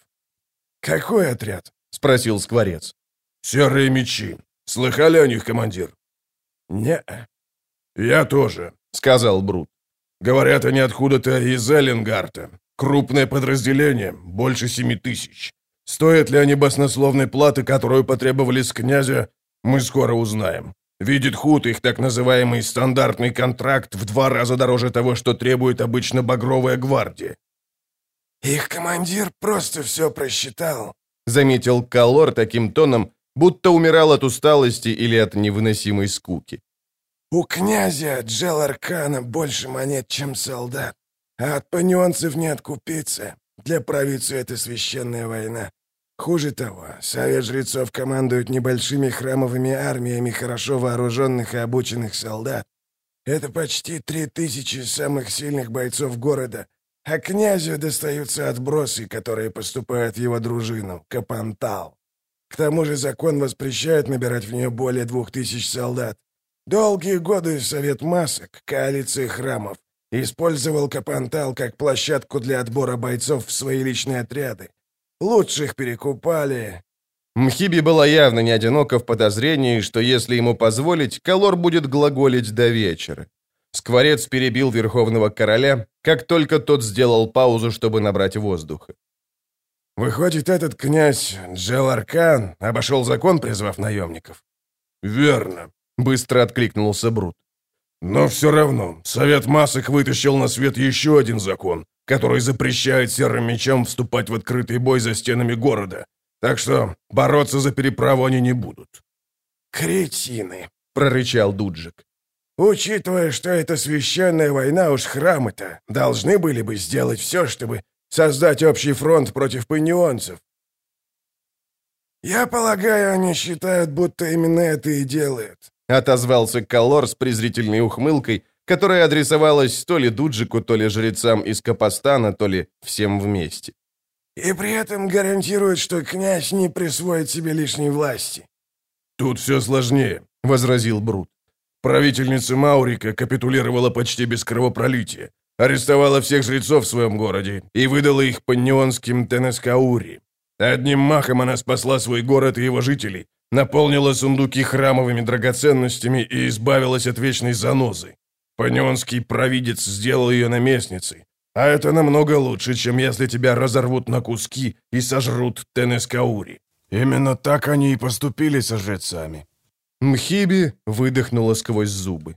«Какой отряд?» — спросил Скворец. «Серые мечи. Слыхали о них, командир?» «Не-а». «Я тоже», — сказал Брут. «Говорят, они откуда-то из Эллингарта. Крупное подразделение, больше семи тысяч. Стоят ли они баснословной платы, которую потребовали с князя, мы скоро узнаем. Видит Худ, их так называемый стандартный контракт в два раза дороже того, что требует обычно Багровая гвардия». «Их командир просто все просчитал», — заметил Калор таким тоном, будто умирал от усталости или от невыносимой скуки. «У князя Джеларкана больше монет, чем солдат, а от панионцев не откупиться. Для провинции это священная война. Хуже того, совет жрецов командует небольшими храмовыми армиями хорошо вооруженных и обученных солдат. Это почти три тысячи самых сильных бойцов города, а князю достаются отбросы, которые поступают в его дружину, Капантал. К тому же закон воспрещает набирать в нее более двух тысяч солдат. Долгие годы совет масок, коалиции храмов, использовал Капантал как площадку для отбора бойцов в свои личные отряды. Лучших перекупали». Мхиби была явно не одинока в подозрении, что если ему позволить, Калор будет глаголить до вечера. Скворец перебил Верховного Короля, как только тот сделал паузу, чтобы набрать воздуха. «Выходит, этот князь Джеларкан обошел закон, призвав наемников?» «Верно», — быстро откликнулся Брут. «Но все равно Совет Масок вытащил на свет еще один закон, который запрещает серым мечам вступать в открытый бой за стенами города. Так что бороться за переправу они не будут». «Кретины», — прорычал Дуджик. «Учитывая, что это священная война, уж храмы-то должны были бы сделать все, чтобы создать общий фронт против панионцев». «Я полагаю, они считают, будто именно это и делают», — отозвался Каллор с презрительной ухмылкой, которая адресовалась то ли Дуджику, то ли жрецам из Капостана, то ли всем вместе. «И при этом гарантируют, что князь не присвоит себе лишней власти». «Тут все сложнее», — возразил Брут. «Правительница Маурика капитулировала почти без кровопролития, арестовала всех жрецов в своем городе и выдала их паннионским Тенескаури. Одним махом она спасла свой город и его жителей, наполнила сундуки храмовыми драгоценностями и избавилась от вечной занозы. Панионский провидец сделал ее наместницей, а это намного лучше, чем если тебя разорвут на куски и сожрут Тенескаури». «Именно так они и поступили со жрецами». Мхиби выдохнула сквозь зубы.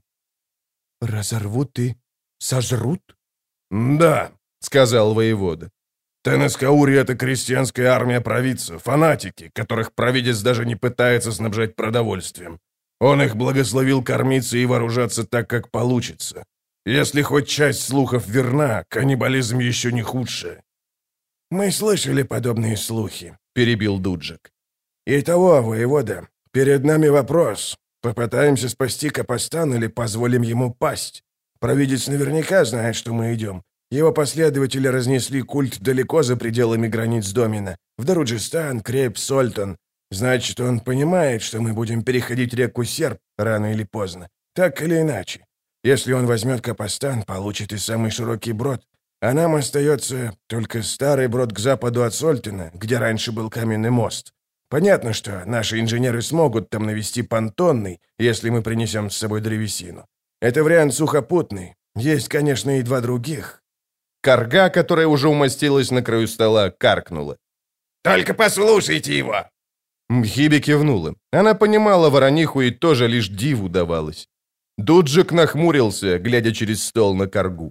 «Разорвут и сожрут?» «Да», — сказал воевода. «Тенескаури — это крестьянская армия провидцев, фанатики, которых провидец даже не пытается снабжать продовольствием. Он их благословил кормиться и вооружаться так, как получится. Если хоть часть слухов верна, каннибализм еще не худшее». «Мы слышали подобные слухи», — перебил Дуджик. «Итого, воевода, перед нами вопрос. Попытаемся спасти Капостан или позволим ему пасть? Провидец наверняка знает, что мы идем. Его последователи разнесли культ далеко за пределами границ Домина, в Даруджистан, Крейп, Сольтон. Значит, он понимает, что мы будем переходить реку Серп рано или поздно, так или иначе. Если он возьмет Капостан, получит и самый широкий брод, а нам остается только старый брод к западу от Сольтона, где раньше был каменный мост. Понятно, что наши инженеры смогут там навести понтонный, если мы принесем с собой древесину. Это вариант сухопутный. Есть, конечно, и два других». Карга, которая уже умостилась на краю стола, каркнула. «Только послушайте его!» Мхиби кивнула. Она понимала ворониху и тоже лишь диву давалась. Дуджик нахмурился, глядя через стол на Каргу.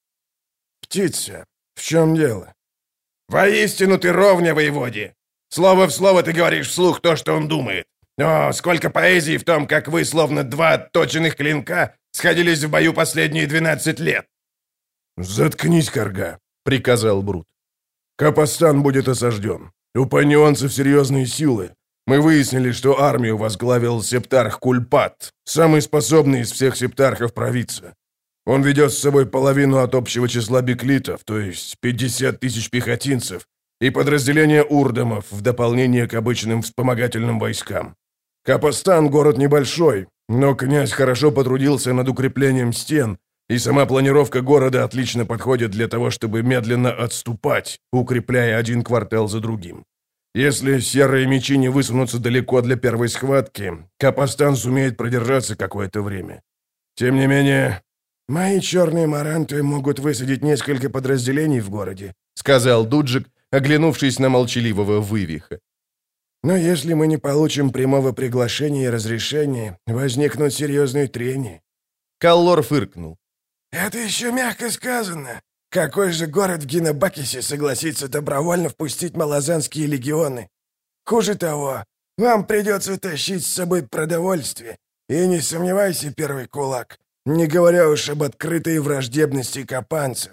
«Птица, в чем дело?» «Воистину ты ровня, воеводе! Слово в слово ты говоришь вслух то, что он думает. О, сколько поэзии в том, как вы, словно два отточенных клинка, сходились в бою последние двенадцать лет!» «Заткнись, Карга», — приказал Брут. «Капостан будет осажден. У панионцев серьезные силы. Мы выяснили, что армию возглавил септарх Кульпат, самый способный из всех септархов провидца. Он ведет с собой половину от общего числа беклитов, то есть пятьдесят тысяч пехотинцев, и подразделение урдамов в дополнение к обычным вспомогательным войскам. Капостан — город небольшой, но князь хорошо потрудился над укреплением стен, и сама планировка города отлично подходит для того, чтобы медленно отступать, укрепляя один квартал за другим. Если серые мечи не высунутся далеко для первой схватки, Капостан сумеет продержаться какое-то время. Тем не менее, мои черные маранты могут высадить несколько подразделений в городе», — сказал Дуджик, оглянувшись на молчаливого вывиха. «Но если мы не получим прямого приглашения и разрешения, возникнут серьезные трения». Каллор фыркнул. «Это еще мягко сказано. Какой же город в Гинабакисе согласится добровольно впустить малазанские легионы? Хуже того, вам придется тащить с собой продовольствие. И не сомневайся, первый кулак, не говоря уж об открытой враждебности капанцев».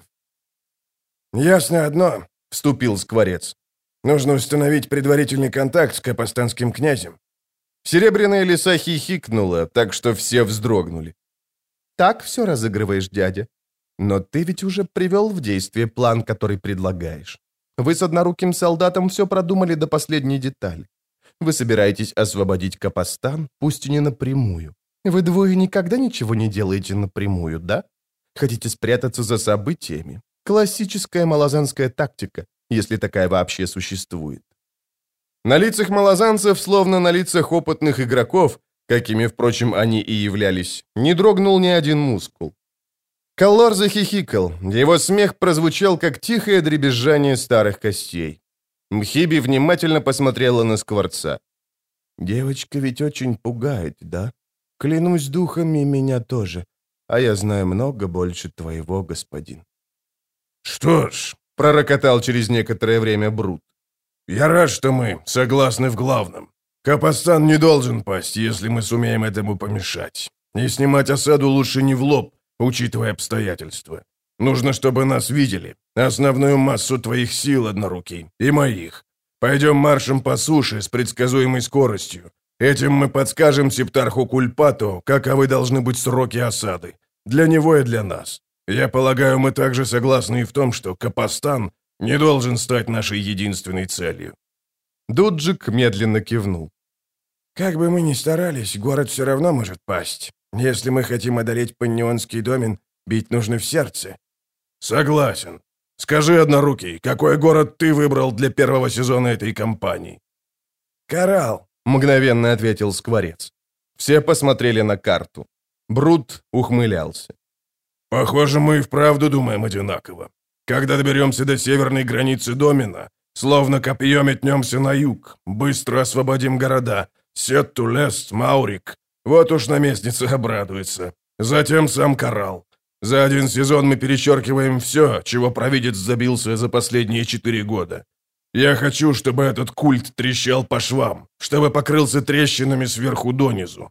«Ясно одно», — вступил Скворец. «Нужно установить предварительный контакт с капостанским князем». Серебряная лиса хихикнула, так что все вздрогнули. «Так все разыгрываешь, дядя? Но ты ведь уже привел в действие план, который предлагаешь. Вы с одноруким солдатом все продумали до последней детали. Вы собираетесь освободить Капостан, пусть и не напрямую. Вы двое никогда ничего не делаете напрямую, да? Хотите спрятаться за событиями? Классическая малазанская тактика, если такая вообще существует». На лицах малазанцев, словно на лицах опытных игроков, какими, впрочем, они и являлись, не дрогнул ни один мускул. Каллор захихикал. Его смех прозвучал, как тихое дребезжание старых костей. Мхиби внимательно посмотрела на Скворца. «Девочка ведь очень пугает, да? Клянусь духами, меня тоже. А я знаю много больше твоего, господин». «Что ж», — пророкотал через некоторое время Брут. «Я рад, что мы согласны в главном. Капостан не должен пасть, если мы сумеем этому помешать. И снимать осаду лучше не в лоб, учитывая обстоятельства. Нужно, чтобы нас видели, основную массу твоих сил, однорукий, и моих. Пойдем маршем по суше с предсказуемой скоростью. Этим мы подскажем Септарху Кульпату, каковы должны быть сроки осады. Для него и для нас. Я полагаю, мы также согласны и в том, что Капостан не должен стать нашей единственной целью». Дуджик медленно кивнул. «Как бы мы ни старались, город все равно может пасть. Если мы хотим одолеть Паннионский домен, бить нужно в сердце». «Согласен. Скажи, Однорукий, какой город ты выбрал для первого сезона этой кампании?» «Коралл», — мгновенно ответил Скворец. Все посмотрели на карту. Брут ухмылялся. «Похоже, мы и вправду думаем одинаково. Когда доберемся до северной границы домена, словно копье метнемся на юг, быстро освободим города. Сетту, Лест, Маурик. Вот уж наместница обрадуется. Затем сам Коралл. За один сезон мы перечеркиваем все, чего провидец забился за последние четыре года. Я хочу, чтобы этот культ трещал по швам, чтобы покрылся трещинами сверху донизу».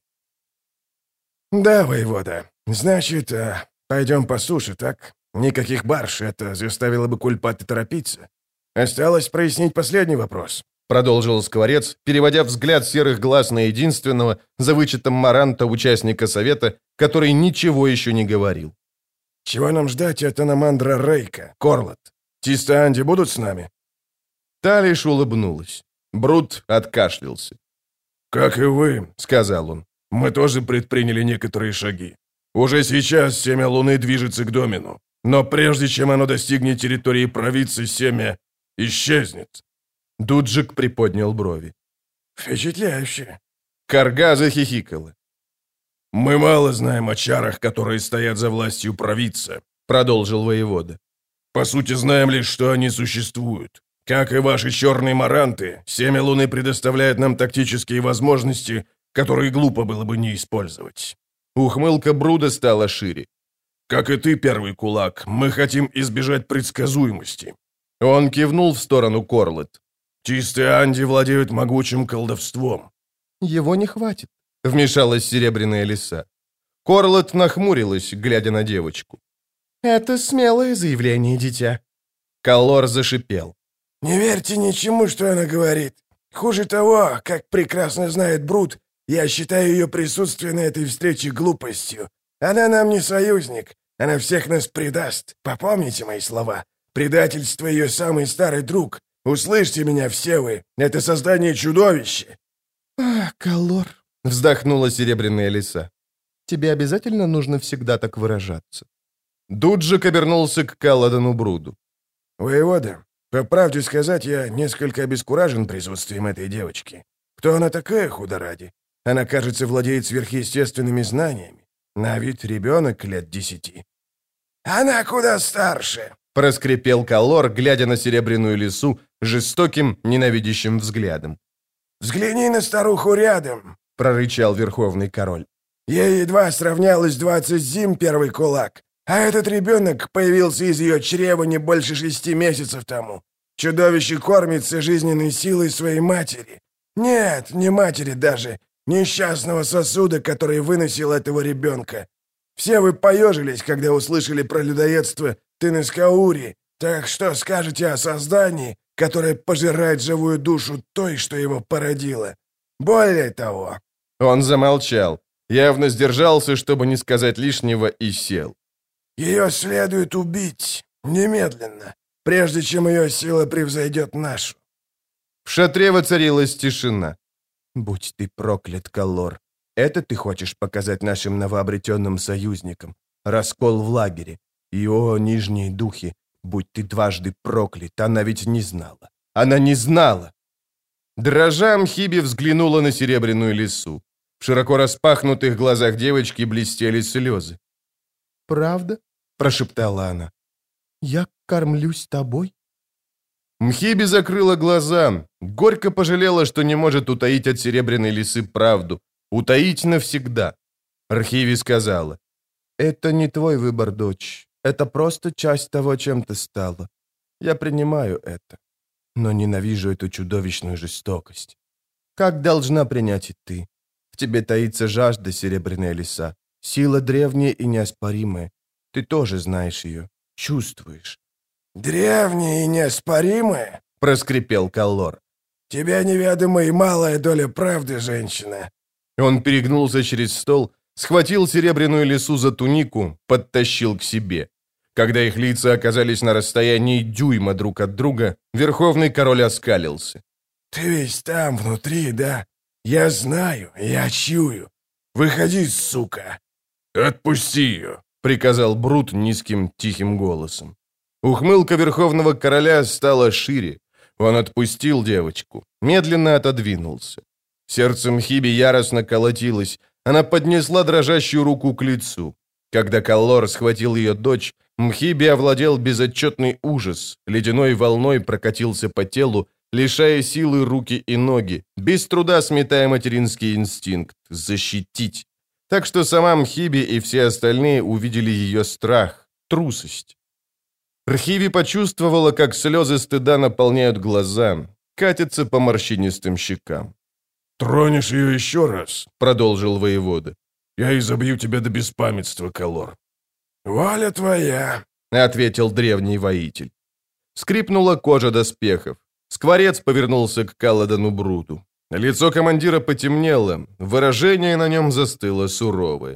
«Да, воевода. Значит, а, пойдем по суше, так? Никаких барж, это заставило бы Кульпата торопиться. Осталось прояснить последний вопрос», — продолжил Скворец, переводя взгляд серых глаз на единственного, за вычетом Маранта, участника совета, который ничего еще не говорил. «Чего нам ждать от Аномандра Рейка, Корлот? Тиста-Анди будут с нами?» Та лишь улыбнулась. Брут откашлялся. «Как и вы», — сказал он, — «мы тоже предприняли некоторые шаги. Уже сейчас семя Луны движется к домену, но прежде чем оно достигнет территории провинции, семя исчезнет». Дуджик приподнял брови. «Впечатляюще». Карга захихикала. «Мы мало знаем о чарах, которые стоят за властью провидца», — продолжил воевода. «По сути, знаем лишь, что они существуют. Как и ваши черные маранты, семя Луны предоставляет нам тактические возможности, которые глупо было бы не использовать». Ухмылка Бруда стала шире. «Как и ты, первый кулак, мы хотим избежать предсказуемости». Он кивнул в сторону Корлет. «Чистые Анди владеют могучим колдовством». «Его не хватит», — вмешалась Серебряная Лиса. Корлет нахмурилась, глядя на девочку. «Это смелое заявление, дитя». Каллор зашипел. «Не верьте ничему, что она говорит. Хуже того, как прекрасно знает Брут, я считаю ее присутствие на этой встрече глупостью. Она нам не союзник, она всех нас предаст. Попомните мои слова. Предательство ее самый старый друг. Услышьте меня все вы, это создание чудовища». «Ах, Каллор», — вздохнула Серебряная Лиса. «Тебе обязательно нужно всегда так выражаться». Дуджик обернулся к Калладону Бруду. «Воевода, по правде сказать, я несколько обескуражен присутствием этой девочки. Кто она такая, худо ради? Она, кажется, владеет сверхъестественными знаниями. На вид ребенок лет десяти». «Она куда старше», — проскрипел Каллор, глядя на Серебряную Лису жестоким, ненавидящим взглядом. «Взгляни на старуху рядом», — прорычал Верховный Король. «Ей едва сравнялось двадцать зим, первый кулак, а этот ребенок появился из ее чрева не больше шести месяцев тому. Чудовище кормится жизненной силой своей матери. Нет, не матери даже, несчастного сосуда, который выносил этого ребенка. Все вы поежились, когда услышали про людоедство Тынескаури, так что скажете о создании, которое пожирает живую душу той, что его породило? Более того...» Он замолчал, явно сдержался, чтобы не сказать лишнего, и сел. «Ее следует убить немедленно, прежде чем ее сила превзойдет нашу». В шатре воцарилась тишина. «Будь ты проклят, Каллор. Это ты хочешь показать нашим новообретенным союзникам? Раскол в лагере. И, о, нижние духи, будь ты дважды проклят, она ведь не знала. Она не знала!» Дрожа, Мхиби взглянула на Серебряную Лису. В широко распахнутых глазах девочки блестели слезы. «Правда?» — прошептала она. «Я кормлюсь тобой?» Мхиби закрыла глаза, горько пожалела, что не может утаить от Серебряной Лисы правду, утаить навсегда. Архиви сказала: «Это не твой выбор, дочь, это просто часть того, чем ты стала. Я принимаю это, но ненавижу эту чудовищную жестокость. Как должна принять и ты? В тебе таится жажда, Серебряная Лиса, сила древняя и неоспоримая. Ты тоже знаешь ее, чувствуешь». «Древнее и неоспоримое?» — проскрипел Каллор. Тебя неведома и малая доля правды, женщина». Он перегнулся через стол, схватил серебряную лису за тунику, подтащил к себе. Когда их лица оказались на расстоянии дюйма друг от друга, Верховный Король оскалился. «Ты весь там, внутри, да? Я знаю, я чую. Выходи, сука!» «Отпусти ее!» — приказал Брут низким тихим голосом. Ухмылка Верховного Короля стала шире. Он отпустил девочку, медленно отодвинулся. Сердце Мхиби яростно колотилось. Она поднесла дрожащую руку к лицу. Когда Каллор схватил ее дочь, Мхиби овладел безотчетный ужас, ледяной волной прокатился по телу, лишая силы руки и ноги, без труда сметая материнский инстинкт — защитить. Так что сама Мхиби и все остальные увидели ее страх, трусость. Рхиви почувствовала, как слезы стыда наполняют глаза, катятся по морщинистым щекам. «Тронешь ее еще раз», — продолжил воевода. «Я изобью тебя до беспамятства, Каллор». «Воля твоя», — ответил древний воитель. Скрипнула кожа доспехов. Скворец повернулся к Каладану Бруту. Лицо командира потемнело, выражение на нем застыло суровое.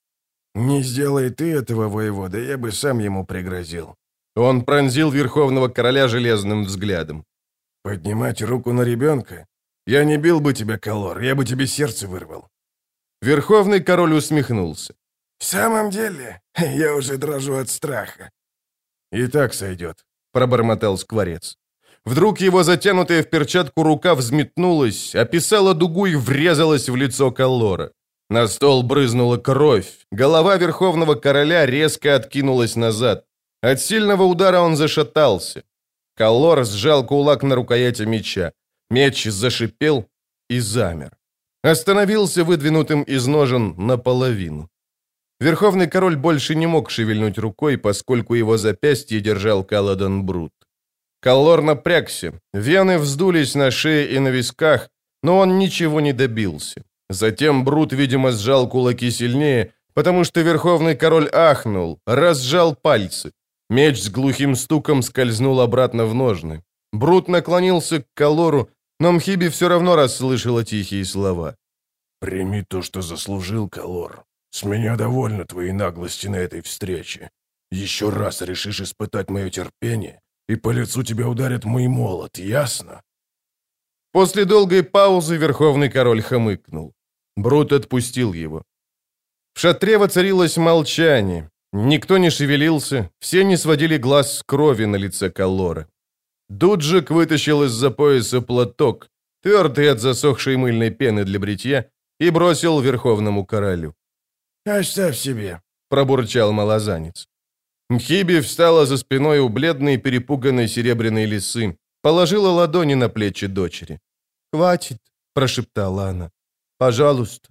«Не сделай ты этого, воевода, я бы сам ему пригрозил». Он пронзил Верховного Короля железным взглядом. «Поднимать руку на ребенка? Я не бил бы тебя, Каллор, я бы тебе сердце вырвал». Верховный Король усмехнулся. «В самом деле, я уже дрожу от страха». «И так сойдет», — пробормотал Скворец. Вдруг его затянутая в перчатку рука взметнулась, описала дугу и врезалась в лицо Каллора. На стол брызнула кровь, голова Верховного Короля резко откинулась назад. От сильного удара он зашатался. Каллор сжал кулак на рукояти меча. Меч зашипел и замер. Остановился выдвинутым из ножен наполовину. Верховный Король больше не мог шевельнуть рукой, поскольку его запястье держал Каладан Брут. Каллор напрягся, вены вздулись на шее и на висках, но он ничего не добился. Затем Брут, видимо, сжал кулаки сильнее, потому что Верховный Король ахнул, разжал пальцы. Меч с глухим стуком скользнул обратно в ножны. Брут наклонился к Каллору, но Мхиби все равно расслышала тихие слова. «Прими то, что заслужил, Каллор. С меня довольно твоей наглости на этой встрече. Еще раз решишь испытать мое терпение, и по лицу тебя ударит мой молот, ясно?» После долгой паузы Верховный Король хмыкнул. Брут отпустил его. В шатре воцарилось молчание. Никто не шевелился, все не сводили глаз с крови на лице Каллора. Дуджик вытащил из-за пояса платок, твердый от засохшей мыльной пены для бритья, и бросил Верховному Королю. «Оставь себе», — пробурчал малозанец. Мхиби встала за спиной у бледной перепуганной серебряной лисы, положила ладони на плечи дочери. «Хватит», — прошептала она. «Пожалуйста».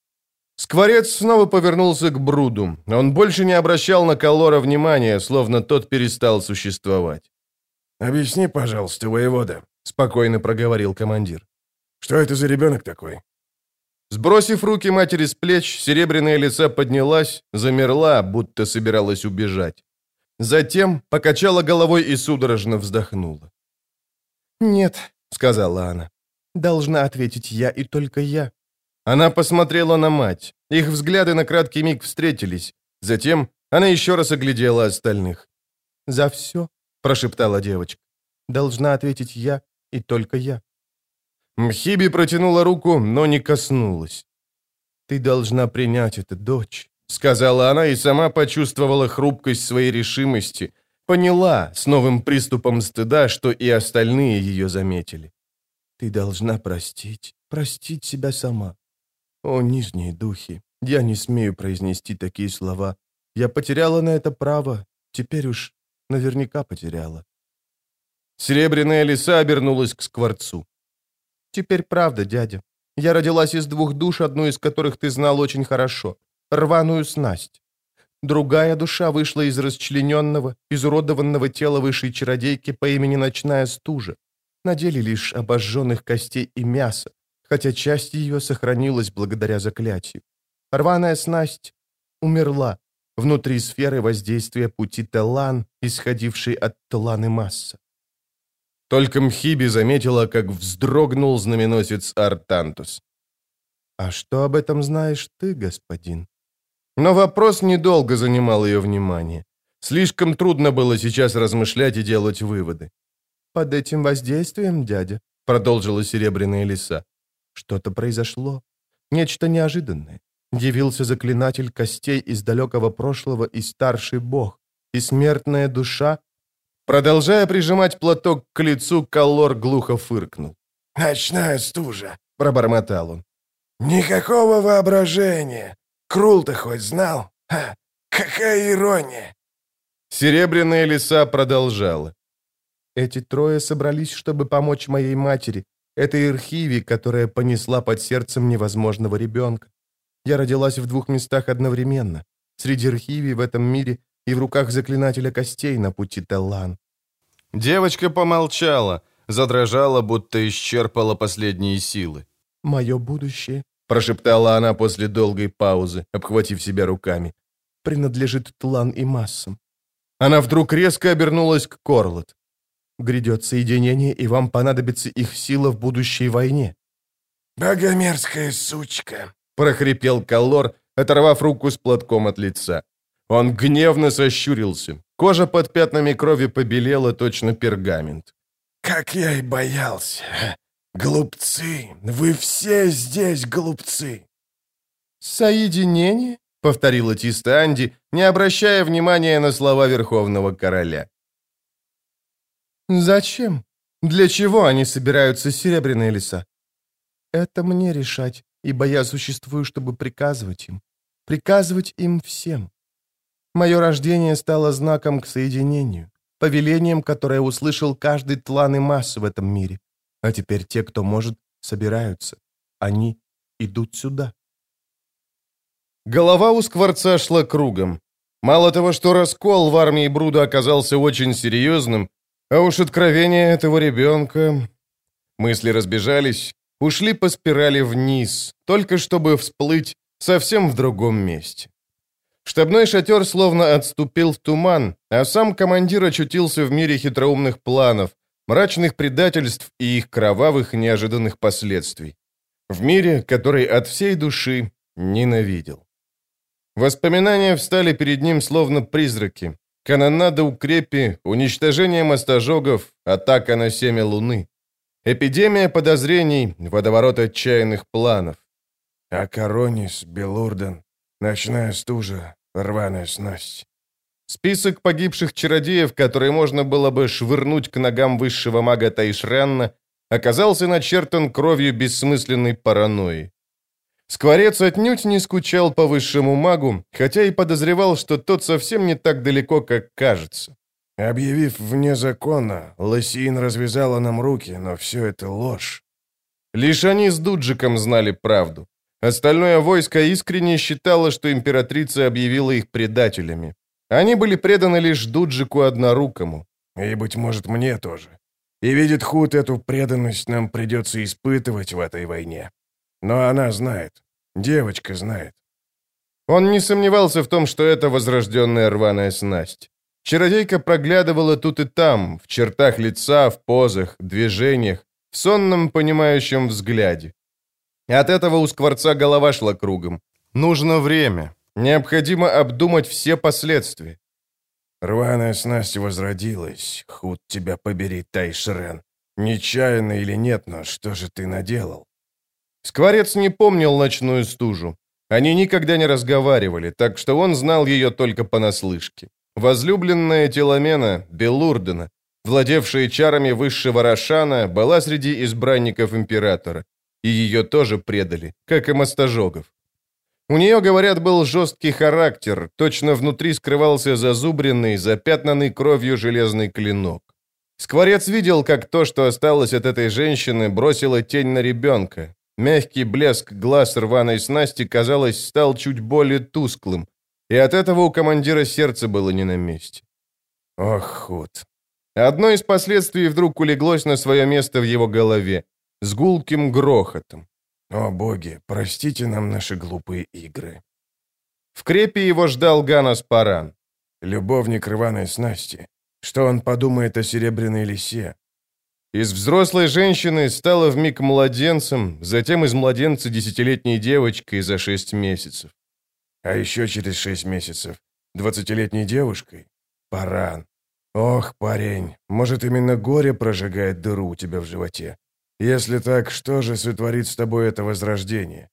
Скворец снова повернулся к Бруду. Он больше не обращал на Каллора внимания, словно тот перестал существовать. «Объясни, пожалуйста, воевода», — спокойно проговорил командир. «Что это за ребенок такой?» Сбросив руки матери с плеч, серебряная лиса поднялась, замерла, будто собиралась убежать. Затем покачала головой и судорожно вздохнула. «Нет», — сказала она, — «должна ответить я и только я». Она посмотрела на мать. Их взгляды на краткий миг встретились. Затем она еще раз оглядела остальных. «За все», — прошептала девочка, — «должна ответить я и только я». Мхиби протянула руку, но не коснулась. «Ты должна принять это, дочь», — сказала она и сама почувствовала хрупкость своей решимости, поняла с новым приступом стыда, что и остальные ее заметили. «Ты должна простить, простить себя сама. О, нижние духи, я не смею произнести такие слова. Я потеряла на это право, теперь уж наверняка потеряла». Серебряная лиса обернулась к Скворцу. «Теперь правда, дядя. Я родилась из двух душ, одну из которых ты знал очень хорошо. Рваную снасть. Другая душа вышла из расчлененного, изуродованного тела высшей чародейки по имени Ночная Стужа. На деле лишь обожженных костей и мяса, хотя часть ее сохранилась благодаря заклятию. Рваная снасть умерла внутри сферы воздействия пути Телан, исходившей от Теланы Масса. Только Мхиби заметила, как вздрогнул знаменосец Артантус. «А что об этом знаешь ты, господин?» Но вопрос недолго занимал ее внимание. Слишком трудно было сейчас размышлять и делать выводы. «Под этим воздействием, дядя», — продолжила Серебряная Лиса, — «что-то произошло. Нечто неожиданное. Явился заклинатель костей из далекого прошлого и старший бог, и смертная душа...» Продолжая прижимать платок к лицу, Каллор глухо фыркнул. «Ночная стужа», — пробормотал он. «Никакого воображения. Крул-то хоть знал? Ха, какая ирония!» Серебряная Лиса продолжала. «Эти трое собрались, чтобы помочь моей матери, этой Ирхиви, которая понесла под сердцем невозможного ребенка. Я родилась в двух местах одновременно, среди Ирхиви в этом мире и в руках заклинателя костей на пути Теллан». Девочка помолчала, задрожала, будто исчерпала последние силы. «Мое будущее», — прошептала она после долгой паузы, обхватив себя руками, — «принадлежит Тлан и массам». Она вдруг резко обернулась к Корлот. «Грядет соединение, и вам понадобится их сила в будущей войне». «Богомерзкая сучка», — прохрипел Каллор, оторвав руку с платком от лица. Он гневно сощурился. Кожа под пятнами крови побелела, точно пергамент. «Как я и боялся. Глупцы, вы все здесь глупцы». «Соединение?» — повторила Тиста Анди, не обращая внимания на слова Верховного Короля. «Зачем? Для чего они собираются, Серебряная Лиса?» «Это мне решать, ибо я существую, чтобы приказывать им. Приказывать им всем. Мое рождение стало знаком к соединению, повелением, которое услышал каждый тлан и масса в этом мире. А теперь те, кто может, собираются. Они идут сюда». Голова у Скворца шла кругом. Мало того, что раскол в армии Бруда оказался очень серьезным, а уж откровение этого ребенка... Мысли разбежались, ушли по спирали вниз, только чтобы всплыть совсем в другом месте. Штабной шатер словно отступил в туман, а сам командир очутился в мире хитроумных планов, мрачных предательств и их кровавых неожиданных последствий. В мире, который от всей души ненавидел. Воспоминания встали перед ним словно призраки. Канонада у крепи, уничтожение мостожогов, атака на семя луны. Эпидемия подозрений, водоворот отчаянных планов. Акаронис, Белурден, ночная стужа, рваная снасть. Список погибших чародеев, которые можно было бы швырнуть к ногам высшего мага Тайшранна, оказался начертан кровью бессмысленной паранойи. Скворец отнюдь не скучал по высшему магу, хотя и подозревал, что тот совсем не так далеко, как кажется. Объявив вне закона, Лосиин развязала нам руки, но все это ложь. Лишь они с Дуджиком знали правду. Остальное войско искренне считало, что императрица объявила их предателями. Они были преданы лишь Дуджику Однорукому. И, быть может, мне тоже. И видит Худ, эту преданность нам придется испытывать в этой войне. Но она знает. Девочка знает. Он не сомневался в том, что это возрожденная рваная снасть. Чародейка проглядывала тут и там, в чертах лица, в позах, движениях, в сонном понимающем взгляде. От этого у Скворца голова шла кругом. Нужно время. Необходимо обдумать все последствия. Рваная снасть возродилась. Худ тебя побери, Тайшрен. Нечаянно или нет, но что же ты наделал? Скворец не помнил ночную стужу. Они никогда не разговаривали, так что он знал ее только понаслышке. Возлюбленная Теломена, Белурдена, владевшая чарами высшего Рошана, была среди избранников императора. И ее тоже предали, как и мостожогов. У нее, говорят, был жесткий характер, точно внутри скрывался зазубренный, запятнанный кровью железный клинок. Скворец видел, как то, что осталось от этой женщины, бросило тень на ребенка. Мягкий блеск глаз рваной снасти, казалось, стал чуть более тусклым, и от этого у командира сердце было не на месте. Ох, Худ. Одно из последствий вдруг улеглось на свое место в его голове, с гулким грохотом. О, боги, простите нам наши глупые игры. В крепе его ждал Ганас Паран. Любовник рваной снасти. Что он подумает о Серебряной Лисе? Из взрослой женщины стала вмиг младенцем, затем из младенца десятилетней девочкой за шесть месяцев. А еще через шесть месяцев двадцатилетней девушкой? Паран. Ох, парень, может, именно горе прожигает дыру у тебя в животе? Если так, что же сотворит с тобой это возрождение?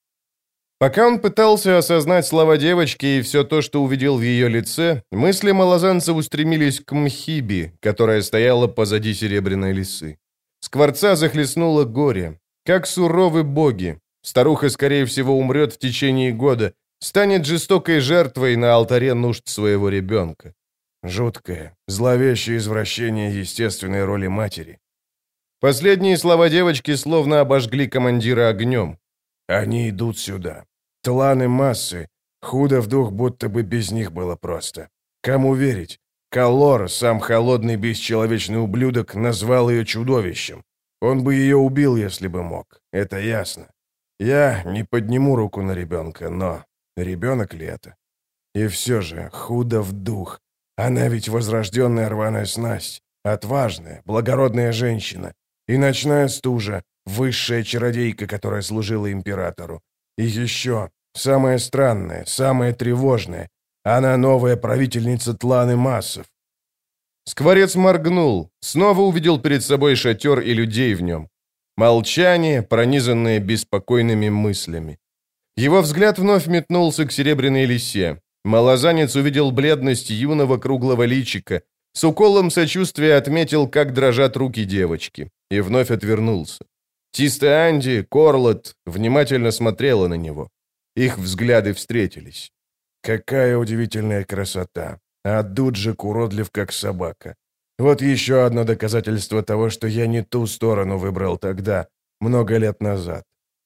Пока он пытался осознать слова девочки и все то, что увидел в ее лице, мысли малозанца устремились к Мхиби, которая стояла позади серебряной лисы. Скворца захлестнуло горе. Как суровы боги. Старуха, скорее всего, умрет в течение года, станет жестокой жертвой на алтаре нужд своего ребенка. Жуткое, зловещее извращение естественной роли матери. Последние слова девочки словно обожгли командира огнем. Они идут сюда. Тланы массы. Худо в дух, будто бы без них было просто. Кому верить? Калор, сам холодный бесчеловечный ублюдок, назвал ее чудовищем. Он бы ее убил, если бы мог. Это ясно. Я не подниму руку на ребенка, но ребенок ли это? И все же, худо в дух. Она ведь возрожденная рваная снасть, отважная, благородная женщина. И ночная стужа, высшая чародейка, которая служила императору. И еще, самое странное, самое тревожное, она новая правительница Тланы Массов. Скворец моргнул, снова увидел перед собой шатер и людей в нем. Молчание, пронизанное беспокойными мыслями. Его взгляд вновь метнулся к серебряной лисе. Малозанец увидел бледность юного круглого личика, с уколом сочувствия отметил, как дрожат руки девочки, и вновь отвернулся. Тиста Анди, Корлот, внимательно смотрела на него. Их взгляды встретились. Какая удивительная красота. А Дуджик уродлив, как собака. Вот еще одно доказательство того, что я не ту сторону выбрал тогда, много лет назад.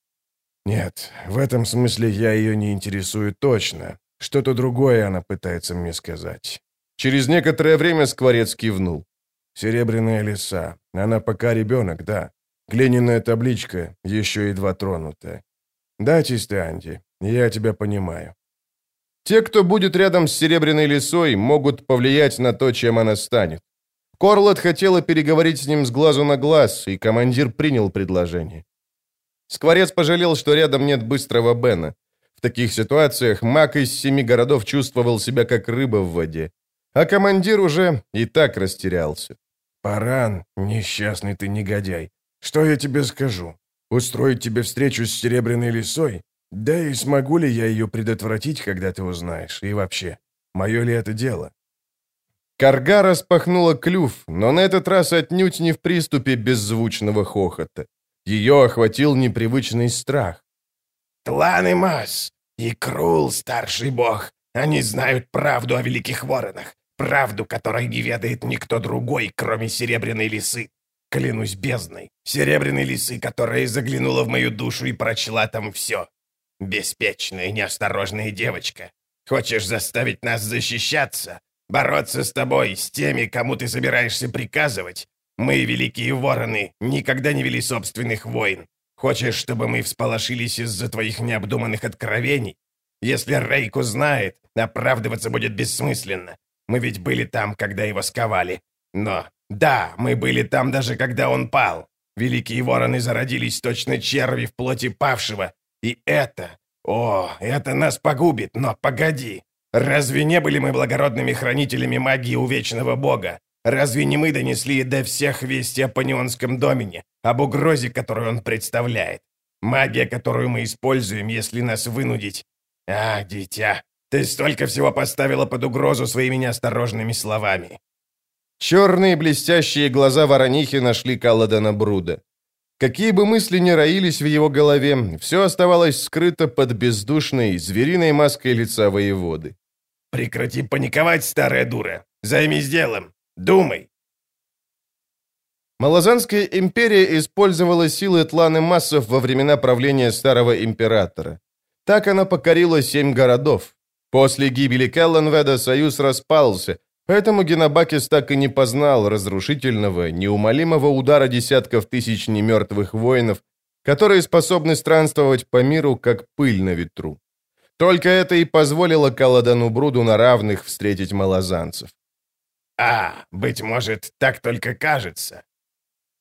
Нет, в этом смысле я ее не интересую точно. Что-то другое она пытается мне сказать. Через некоторое время Скворец кивнул. Серебряная лиса. Она пока ребенок, да. Глиняная табличка, еще едва тронутая. Да, Тиста Анди, я тебя понимаю. Те, кто будет рядом с серебряной лисой, могут повлиять на то, чем она станет. Корлот хотела переговорить с ним с глазу на глаз, и командир принял предложение. Скворец пожалел, что рядом нет быстрого Бена. В таких ситуациях маг из семи городов чувствовал себя как рыба в воде. А командир уже и так растерялся. «Паран, несчастный ты негодяй, что я тебе скажу? Устроить тебе встречу с серебряной лисой? Да и смогу ли я ее предотвратить, когда ты узнаешь? И вообще, мое ли это дело?» Карга распахнула клюв, но на этот раз отнюдь не в приступе беззвучного хохота. Ее охватил непривычный страх. «Тланы Масс и Крул, старший бог, они знают правду о великих воронах, правду, которой не ведает никто другой, кроме Серебряной Лисы. Клянусь бездной, Серебряной Лисы, которая заглянула в мою душу и прочла там все. Беспечная, неосторожная девочка. Хочешь заставить нас защищаться? Бороться с тобой, с теми, кому ты собираешься приказывать? Мы, великие вороны, никогда не вели собственных войн. Хочешь, чтобы мы всполошились из-за твоих необдуманных откровений? Если Рейк узнает, оправдываться будет бессмысленно. Мы ведь были там, когда его сковали. Но, да, мы были там даже когда он пал. Великие вороны зародились точно черви в плоти павшего. И это... О, это нас погубит, но погоди. Разве не были мы благородными хранителями магии у Вечного Бога? Разве не мы донесли до всех вести о Панионском домене, об угрозе, которую он представляет? Магия, которую мы используем, если нас вынудить... А, дитя, ты столько всего поставила под угрозу своими неосторожными словами. Черные блестящие глаза Воронихи нашли Калладана Бруда. Какие бы мысли ни роились в его голове, все оставалось скрыто под бездушной, звериной маской лица воеводы. «Прекрати паниковать, старая дура! Займись делом! Думай!» Малозанская империя использовала силы Тланы Массов во времена правления старого императора. Так она покорила семь городов. После гибели Келленведа союз распался, поэтому Геннабакис так и не познал разрушительного, неумолимого удара десятков тысяч немертвых воинов, которые способны странствовать по миру, как пыль на ветру. Только это и позволило Калладану Бруду на равных встретить малозанцев. «А, быть может, так только кажется».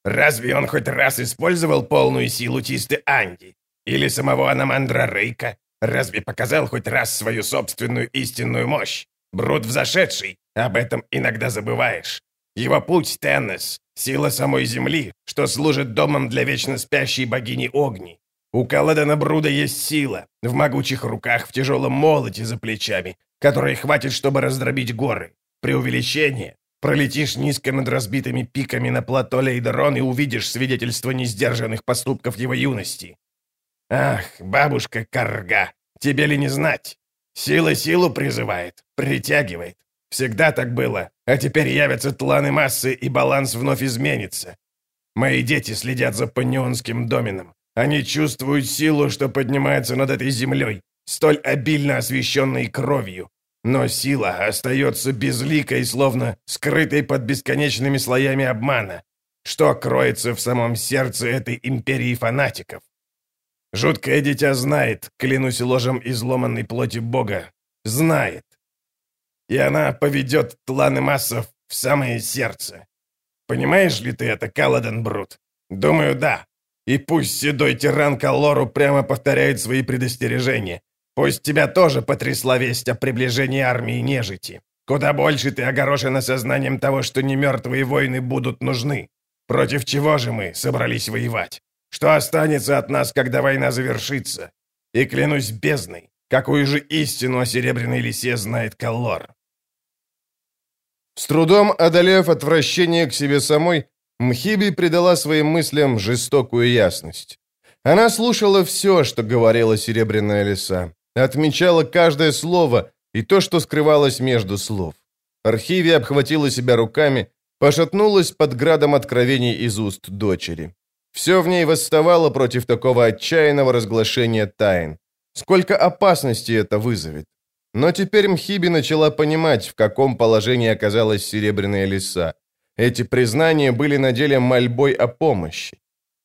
Разве он хоть раз использовал полную силу Тисты Анди? Или самого Аномандра Рейка? Разве показал хоть раз свою собственную истинную мощь? Брут взошедший, об этом иногда забываешь. Его путь — Теннес, сила самой земли, что служит домом для вечно спящей богини Огни. У Каладана Бруда есть сила, в могучих руках, в тяжелом молоте за плечами, которой хватит, чтобы раздробить горы. Преувеличение. Пролетишь низко над разбитыми пиками на плато Лейдерон и увидишь свидетельство несдержанных поступков его юности. Ах, бабушка Карга, тебе ли не знать? Сила силу призывает, притягивает. Всегда так было, а теперь явятся тланы массы, и баланс вновь изменится. Мои дети следят за панионским доменом. Они чувствуют силу, что поднимается над этой землей, столь обильно освещенной кровью. Но сила остается безликой, словно скрытой под бесконечными слоями обмана. Что кроется в самом сердце этой империи фанатиков? Жуткое дитя знает, клянусь ложем изломанной плоти Бога, знает. И она поведет тланы массов в самое сердце. Понимаешь ли ты это, Каладан Брут? Думаю, да. И пусть седой тиран Каллору прямо повторяет свои предостережения. Пусть тебя тоже потрясла весть о приближении армии нежити. Куда больше ты огорошена сознанием того, что немертвые войны будут нужны. Против чего же мы собрались воевать? Что останется от нас, когда война завершится? И клянусь бездной, какую же истину о Серебряной Лисе знает Каллор. С трудом одолев отвращение к себе самой, Мхиби придала своим мыслям жестокую ясность. Она слушала все, что говорила Серебряная Лиса, отмечала каждое слово и то, что скрывалось между слов. Архиви обхватила себя руками, пошатнулась под градом откровений из уст дочери. Все в ней восставало против такого отчаянного разглашения тайн. Сколько опасностей это вызовет. Но теперь Мхиби начала понимать, в каком положении оказалась Серебряная Лиса. Эти признания были на деле мольбой о помощи.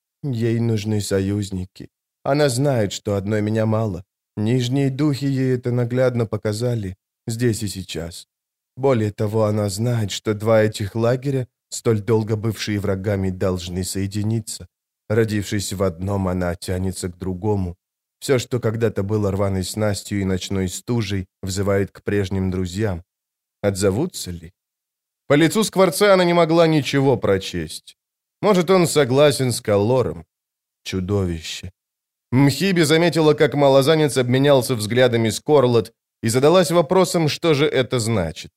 Ей нужны союзники. Она знает, что одной меня мало. Нижние духи ей это наглядно показали, здесь и сейчас. Более того, она знает, что два этих лагеря, столь долго бывшие врагами, должны соединиться. Родившись в одном, она тянется к другому. Все, что когда-то было рваной снастью и ночной стужей, взывает к прежним друзьям. Отзовутся ли? По лицу Скворца она не могла ничего прочесть. Может, он согласен с Каллором? Чудовище. Мхиби заметила, как малозанец обменялся взглядами с Корлот и задалась вопросом, что же это значит.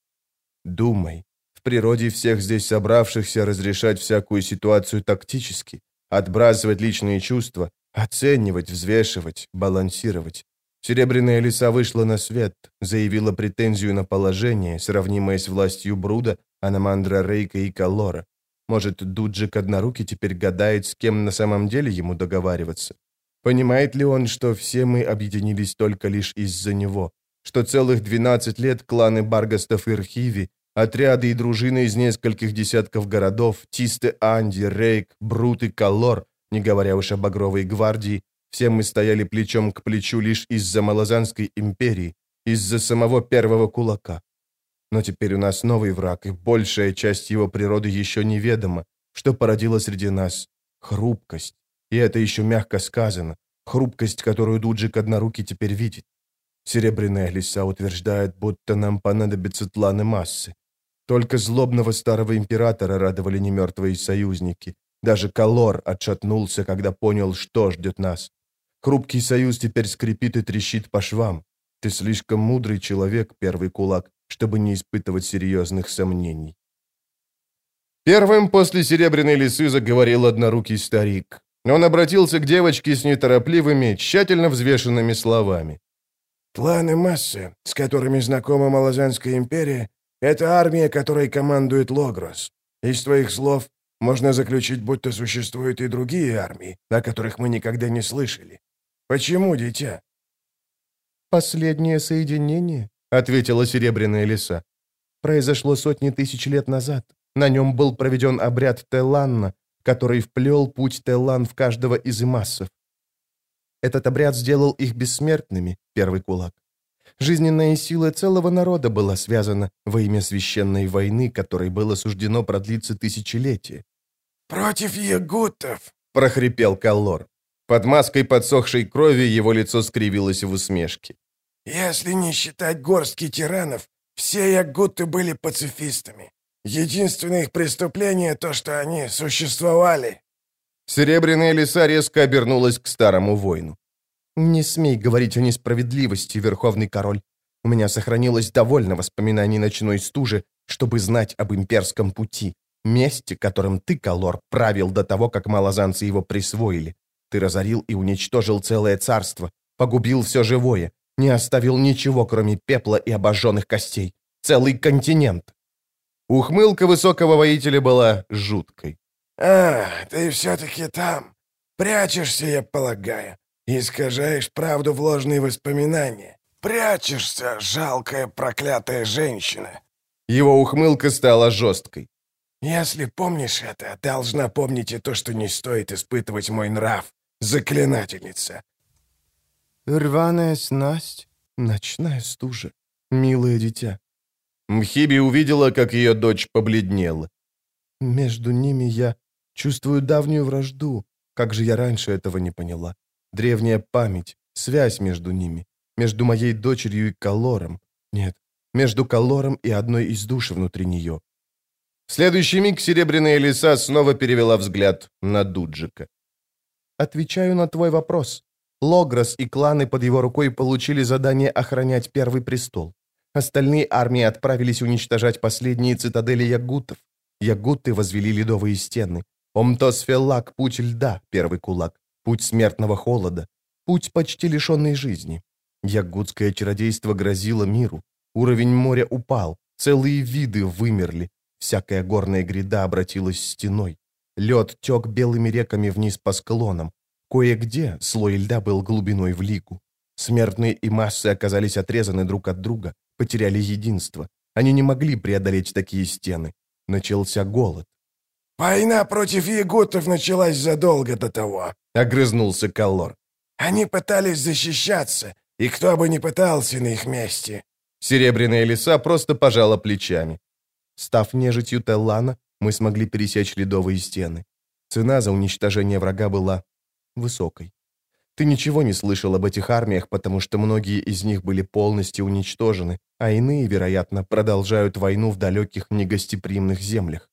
Думай, в природе всех здесь собравшихся разрешать всякую ситуацию тактически, отбрасывать личные чувства, оценивать, взвешивать, балансировать. Серебряная Лиса вышла на свет, заявила претензию на положение, сравнимое с властью Бруда, Аномандра Рейка и Каллора. Может, Дуджик Однорукий теперь гадает, с кем на самом деле ему договариваться? Понимает ли он, что все мы объединились только лишь из-за него? Что целых двенадцать лет кланы Баргастов и Рхиви, отряды и дружины из нескольких десятков городов, Тисты Анди, Рейк, Брут и Каллор, не говоря уж о Багровой гвардии, все мы стояли плечом к плечу лишь из-за Малозанской империи, из-за самого первого кулака. Но теперь у нас новый враг, и большая часть его природы еще неведома, что породило среди нас хрупкость. И это еще мягко сказано, хрупкость, которую Дуджик Однорукий теперь видит. Серебряная Лиса утверждает, будто нам понадобятся тланы массы. Только злобного старого императора радовали немертвые союзники. Даже Каллор отшатнулся, когда понял, что ждет нас. Хрупкий союз теперь скрипит и трещит по швам. Ты слишком мудрый человек, первый кулак, чтобы не испытывать серьезных сомнений. Первым после Серебряной Лисы заговорил однорукий старик. Он обратился к девочке с неторопливыми, тщательно взвешенными словами. «Тланы массы, с которыми знакома Малозанская империя, это армия, которой командует Логрос. Из твоих слов можно заключить, будто существуют и другие армии, о которых мы никогда не слышали. Почему, дитя?» «Последнее соединение», — ответила Серебряная Лиса, — «произошло сотни тысяч лет назад. На нем был проведен обряд Телланна, который вплел путь Теллан в каждого из имассов. Этот обряд сделал их бессмертными, первый кулак. Жизненная сила целого народа была связана во имя священной войны, которой было суждено продлиться тысячелетия. «Против ягутов», — прохрипел Каллор. Под маской подсохшей крови его лицо скривилось в усмешке. «Если не считать горстки тиранов, все ягуты были пацифистами. Единственное их преступление — то, что они существовали». Серебряная лиса резко обернулась к старому воину. «Не смей говорить о несправедливости, Верховный Король. У меня сохранилось довольно воспоминаний ночной стужи, чтобы знать об имперском пути, месте, которым ты, Каллор, правил до того, как малозанцы его присвоили. Ты разорил и уничтожил целое царство, погубил все живое, не оставил ничего, кроме пепла и обожженных костей. Целый континент». Ухмылка высокого воителя была жуткой. «А, ты все-таки там. Прячешься, я полагаю, и искажаешь правду в ложные воспоминания. Прячешься, жалкая проклятая женщина». Его ухмылка стала жесткой. «Если помнишь это, должна помнить и то, что не стоит испытывать мой нрав, заклинательница». «Рваная снасть, ночная стужа, милое дитя». Мхиби увидела, как ее дочь побледнела. «Между ними я чувствую давнюю вражду. Как же я раньше этого не поняла? Древняя память, связь между ними, между моей дочерью и Каллором. Нет, между Каллором и одной из душ внутри нее». В следующий миг серебряная лиса снова перевела взгляд на Дуджика. «Отвечаю на твой вопрос. Логрос и кланы под его рукой получили задание охранять Первый престол. Остальные армии отправились уничтожать последние цитадели ягутов. Ягуты возвели ледовые стены. Омтосфеллак — путь льда, первый кулак, путь смертного холода, путь почти лишенной жизни. Ягутское чародейство грозило миру. Уровень моря упал, целые виды вымерли. Всякая горная гряда обратилась стеной. Лед тек белыми реками вниз по склонам. Кое-где слой льда был глубиной в лигу. Смертные и массы оказались отрезаны друг от друга, потеряли единство. Они не могли преодолеть такие стены. Начался голод. «Война против ягутов началась задолго до того», — огрызнулся Каллор. «Они пытались защищаться, и кто бы ни пытался на их месте». Серебряная лиса просто пожала плечами. Став нежитью Теллана, мы смогли пересечь ледовые стены. Цена за уничтожение врага была высокой. Ты ничего не слышал об этих армиях, потому что многие из них были полностью уничтожены, а иные, вероятно, продолжают войну в далеких негостеприимных землях.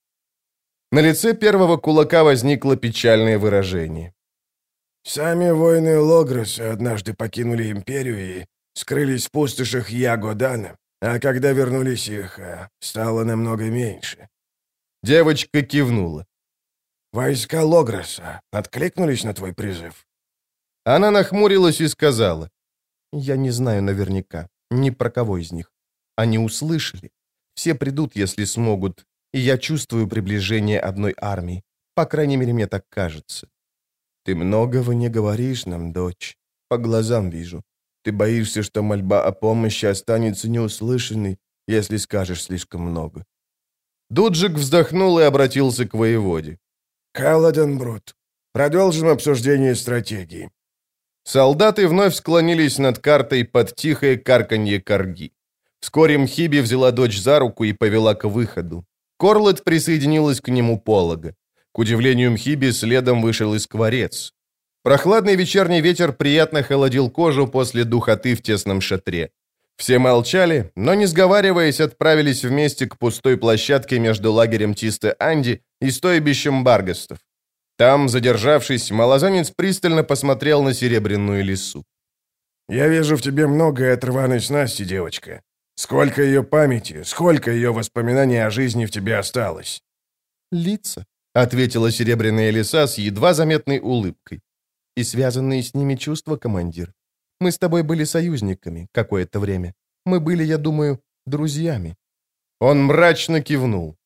На лице первого кулака возникло печальное выражение. «Сами воины Логроса однажды покинули империю и скрылись в пустошах Ягодана, а когда вернулись, их стало намного меньше». Девочка кивнула. «Войска Логроса откликнулись на твой призыв?» Она нахмурилась и сказала: «Я не знаю наверняка, ни про кого из них. Они услышали. Все придут, если смогут, и я чувствую приближение одной армии. По крайней мере, мне так кажется». «Ты многого не говоришь нам, дочь. По глазам вижу. Ты боишься, что мольба о помощи останется неуслышанной, если скажешь слишком много». Дуджик вздохнул и обратился к воеводе. «Каладенбрут, продолжим обсуждение стратегии». Солдаты вновь склонились над картой под тихое карканье корги. Вскоре Мхиби взяла дочь за руку и повела к выходу. Корлет присоединилась к нему полого. К удивлению Мхиби следом вышел и скворец. Прохладный вечерний ветер приятно холодил кожу после духоты в тесном шатре. Все молчали, но, не сговариваясь, отправились вместе к пустой площадке между лагерем Тисте-Анди и стойбищем Баргастов. Там, задержавшись, малозанец пристально посмотрел на серебряную лису. «Я вижу в тебе многое от рваной снасти, девочка. Сколько ее памяти, сколько ее воспоминаний о жизни в тебе осталось?» «Лица», — ответила серебряная лиса с едва заметной улыбкой. «И связанные с ними чувства, командир. Мы с тобой были союзниками какое-то время. Мы были, я думаю, друзьями». Он мрачно кивнул.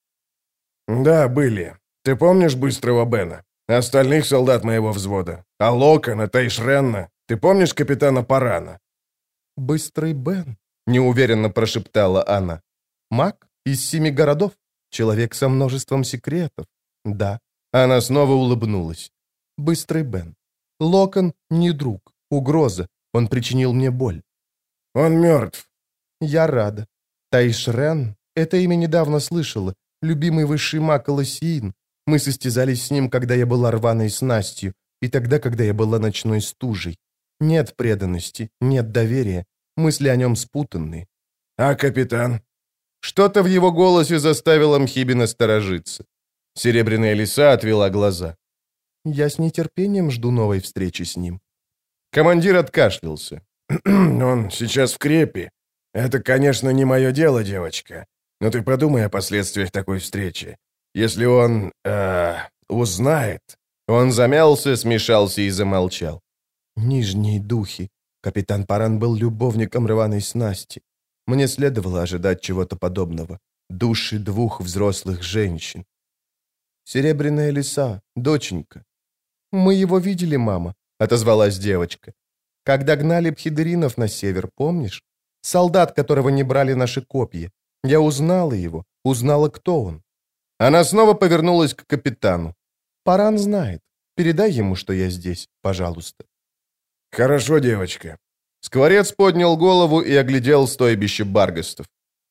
«Да, были. Ты помнишь Быстрого Бена? Остальных солдат моего взвода? А Локона, Тайшренна? Ты помнишь капитана Парана?» «Быстрый Бен», — неуверенно прошептала она. «Маг из семи городов? Человек со множеством секретов?» «Да». Она снова улыбнулась. «Быстрый Бен. Локон не друг, угроза. Он причинил мне боль». «Он мертв». «Я рада. Тайшрен, это имя недавно слышала. Любимый высший маг Лосиин. Мы состязались с ним, когда я была рваной снастью, и тогда, когда я была ночной стужей. Нет преданности, нет доверия, мысли о нем спутанные. А капитан? Что-то в его голосе заставило Мхиби насторожиться. Серебряная лиса отвела глаза. Я с нетерпением жду новой встречи с ним. Командир откашлялся. Он сейчас в крепе. Это, конечно, не мое дело, девочка. Но ты подумай о последствиях такой встречи. Если он... Э, узнает... Он замялся, смешался и замолчал. Нижние духи. Капитан Паран был любовником рваной снасти. Мне следовало ожидать чего-то подобного. Души двух взрослых женщин. Серебряная лиса, доченька. Мы его видели, мама, отозвалась девочка. Когда гнали пхидеринов на север, помнишь? Солдат, которого не брали наши копья. Я узнала его, узнала, кто он. Она снова повернулась к капитану. Паран знает. Передай ему, что я здесь, пожалуйста. Хорошо, девочка. Скворец поднял голову и оглядел стойбище баргастов.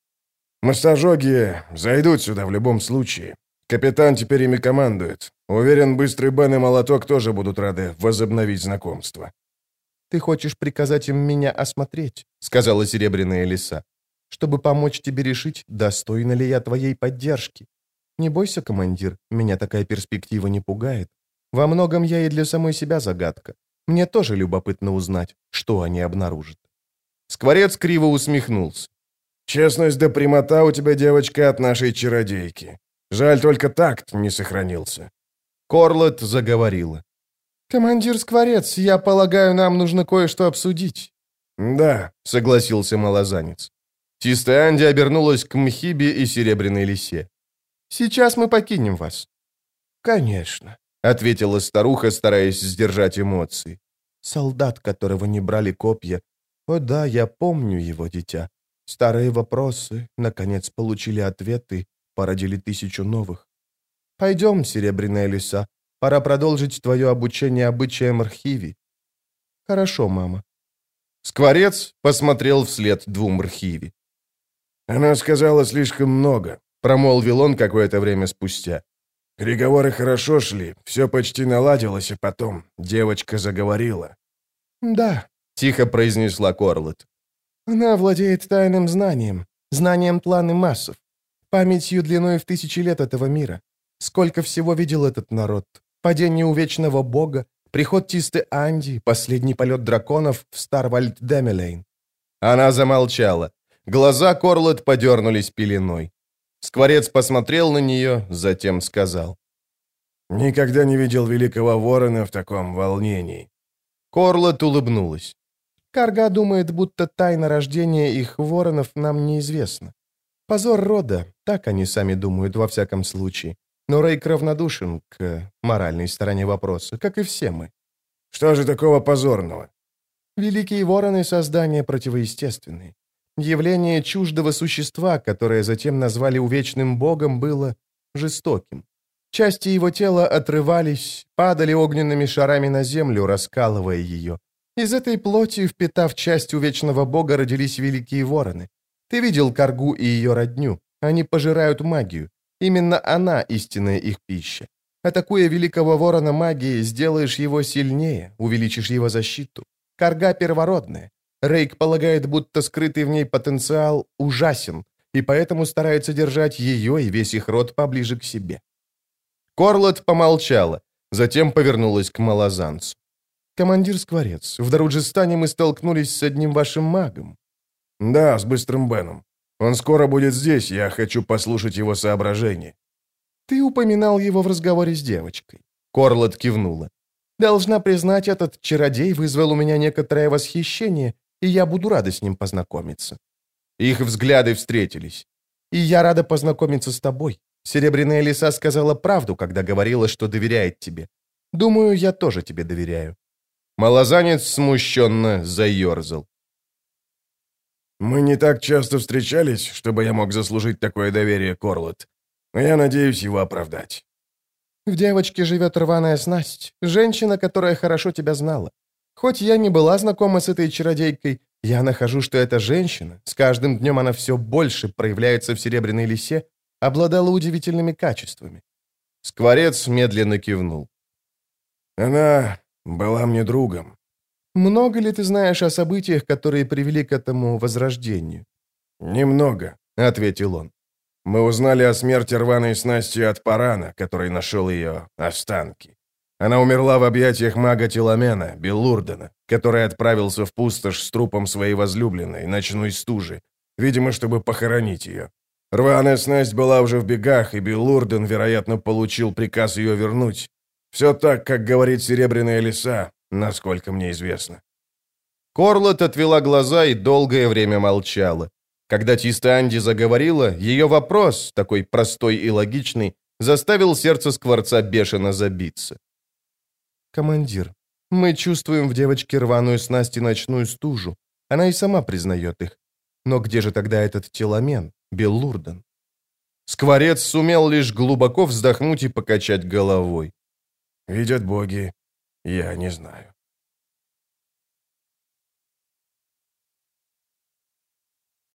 Массажоги зайдут сюда в любом случае. Капитан теперь ими командует. Уверен, Быстрый Бен и Молоток тоже будут рады возобновить знакомство. «Ты хочешь приказать им меня осмотреть?» — сказала Серебряная лиса. «Чтобы помочь тебе решить, достойна ли я твоей поддержки. Не бойся, командир, меня такая перспектива не пугает. Во многом я и для самой себя загадка. Мне тоже любопытно узнать, что они обнаружат». Скворец криво усмехнулся. «Честность да прямота у тебя, девочка, от нашей чародейки. Жаль, только такт не сохранился». Корлет заговорила. «Командир Скворец, я полагаю, нам нужно кое-что обсудить». «Да», — согласился малозанец. Чистая Анди обернулась к Мхибе и Серебряной лисе. «Сейчас мы покинем вас». «Конечно», — ответила старуха, стараясь сдержать эмоции. «Солдат, которого не брали копья. О да, я помню его, дитя. Старые вопросы, наконец, получили ответы, породили тысячу новых. Пойдем, Серебряная лиса, пора продолжить твое обучение обычаям Рхиви». «Хорошо, мама». Скворец посмотрел вслед двум Рхиви. «Она сказала слишком много», — промолвил он какое-то время спустя. «Переговоры хорошо шли, все почти наладилось, а потом девочка заговорила». «Да», — тихо произнесла Корлет. «Она владеет тайным знанием, знанием тланы массов, памятью длиной в тысячи лет этого мира. Сколько всего видел этот народ. Падение у вечного бога, приход Тисты Анди, последний полет драконов в Старвальд-Демелейн». Она замолчала. Глаза Корлет подернулись пеленой. Скворец посмотрел на нее, затем сказал. «Никогда не видел великого ворона в таком волнении». Корлет улыбнулась. «Карга думает, будто тайна рождения их воронов нам неизвестна. Позор рода, так они сами думают во всяком случае. Но Рейк равнодушен к моральной стороне вопроса, как и все мы». «Что же такого позорного?» «Великие вороны — создания противоестественные. Явление чуждого существа, которое затем назвали увечным богом, было жестоким. Части его тела отрывались, падали огненными шарами на землю, раскалывая ее. Из этой плоти, впитав часть увечного бога, родились великие вороны. Ты видел Каргу и ее родню. Они пожирают магию. Именно она — истинная их пища. Атакуя великого ворона магией, сделаешь его сильнее, увеличишь его защиту. Карга первородная. Рейк полагает, будто скрытый в ней потенциал ужасен, и поэтому старается держать ее и весь их род поближе к себе». Корлет помолчала, затем повернулась к малозанцу. «Командир Скворец, в Даруджистане мы столкнулись с одним вашим магом». «Да, с Быстрым Беном. Он скоро будет здесь, я хочу послушать его соображения». «Ты упоминал его в разговоре с девочкой». Корлет кивнула. «Должна признать, этот чародей вызвал у меня некоторое восхищение, и я буду рада с ним познакомиться». Их взгляды встретились. «И я рада познакомиться с тобой. Серебряная лиса сказала правду, когда говорила, что доверяет тебе. Думаю, я тоже тебе доверяю». Малозанец смущенно заерзал. «Мы не так часто встречались, чтобы я мог заслужить такое доверие, Корлет. Но я надеюсь его оправдать». «В девочке живет рваная снасть, женщина, которая хорошо тебя знала. Хоть я не была знакома с этой чародейкой, я нахожу, что эта женщина, с каждым днем она все больше проявляется в Серебряной лисе, обладала удивительными качествами». Скворец медленно кивнул. Она была мне другом. Много ли ты знаешь о событиях, которые привели к этому возрождению? Немного, ответил он. Мы узнали о смерти рваной снасти от Парана, который нашел ее останки. Она умерла в объятиях мага Теламена, Белурдена, который отправился в пустошь с трупом своей возлюбленной, ночной стужи, видимо, чтобы похоронить ее. Рваная снасть была уже в бегах, и Белурден, вероятно, получил приказ ее вернуть. Все так, как говорит Серебряная лиса, насколько мне известно. Корлот отвела глаза и долгое время молчала. Когда Тиста Анди заговорила, ее вопрос, такой простой и логичный, заставил сердце Скворца бешено забиться. «Командир, мы чувствуем в девочке рваную снасть и ночную стужу. Она и сама признает их. Но где же тогда этот Теламен, Белурден?» Скворец сумел лишь глубоко вздохнуть и покачать головой. «Видят боги, я не знаю».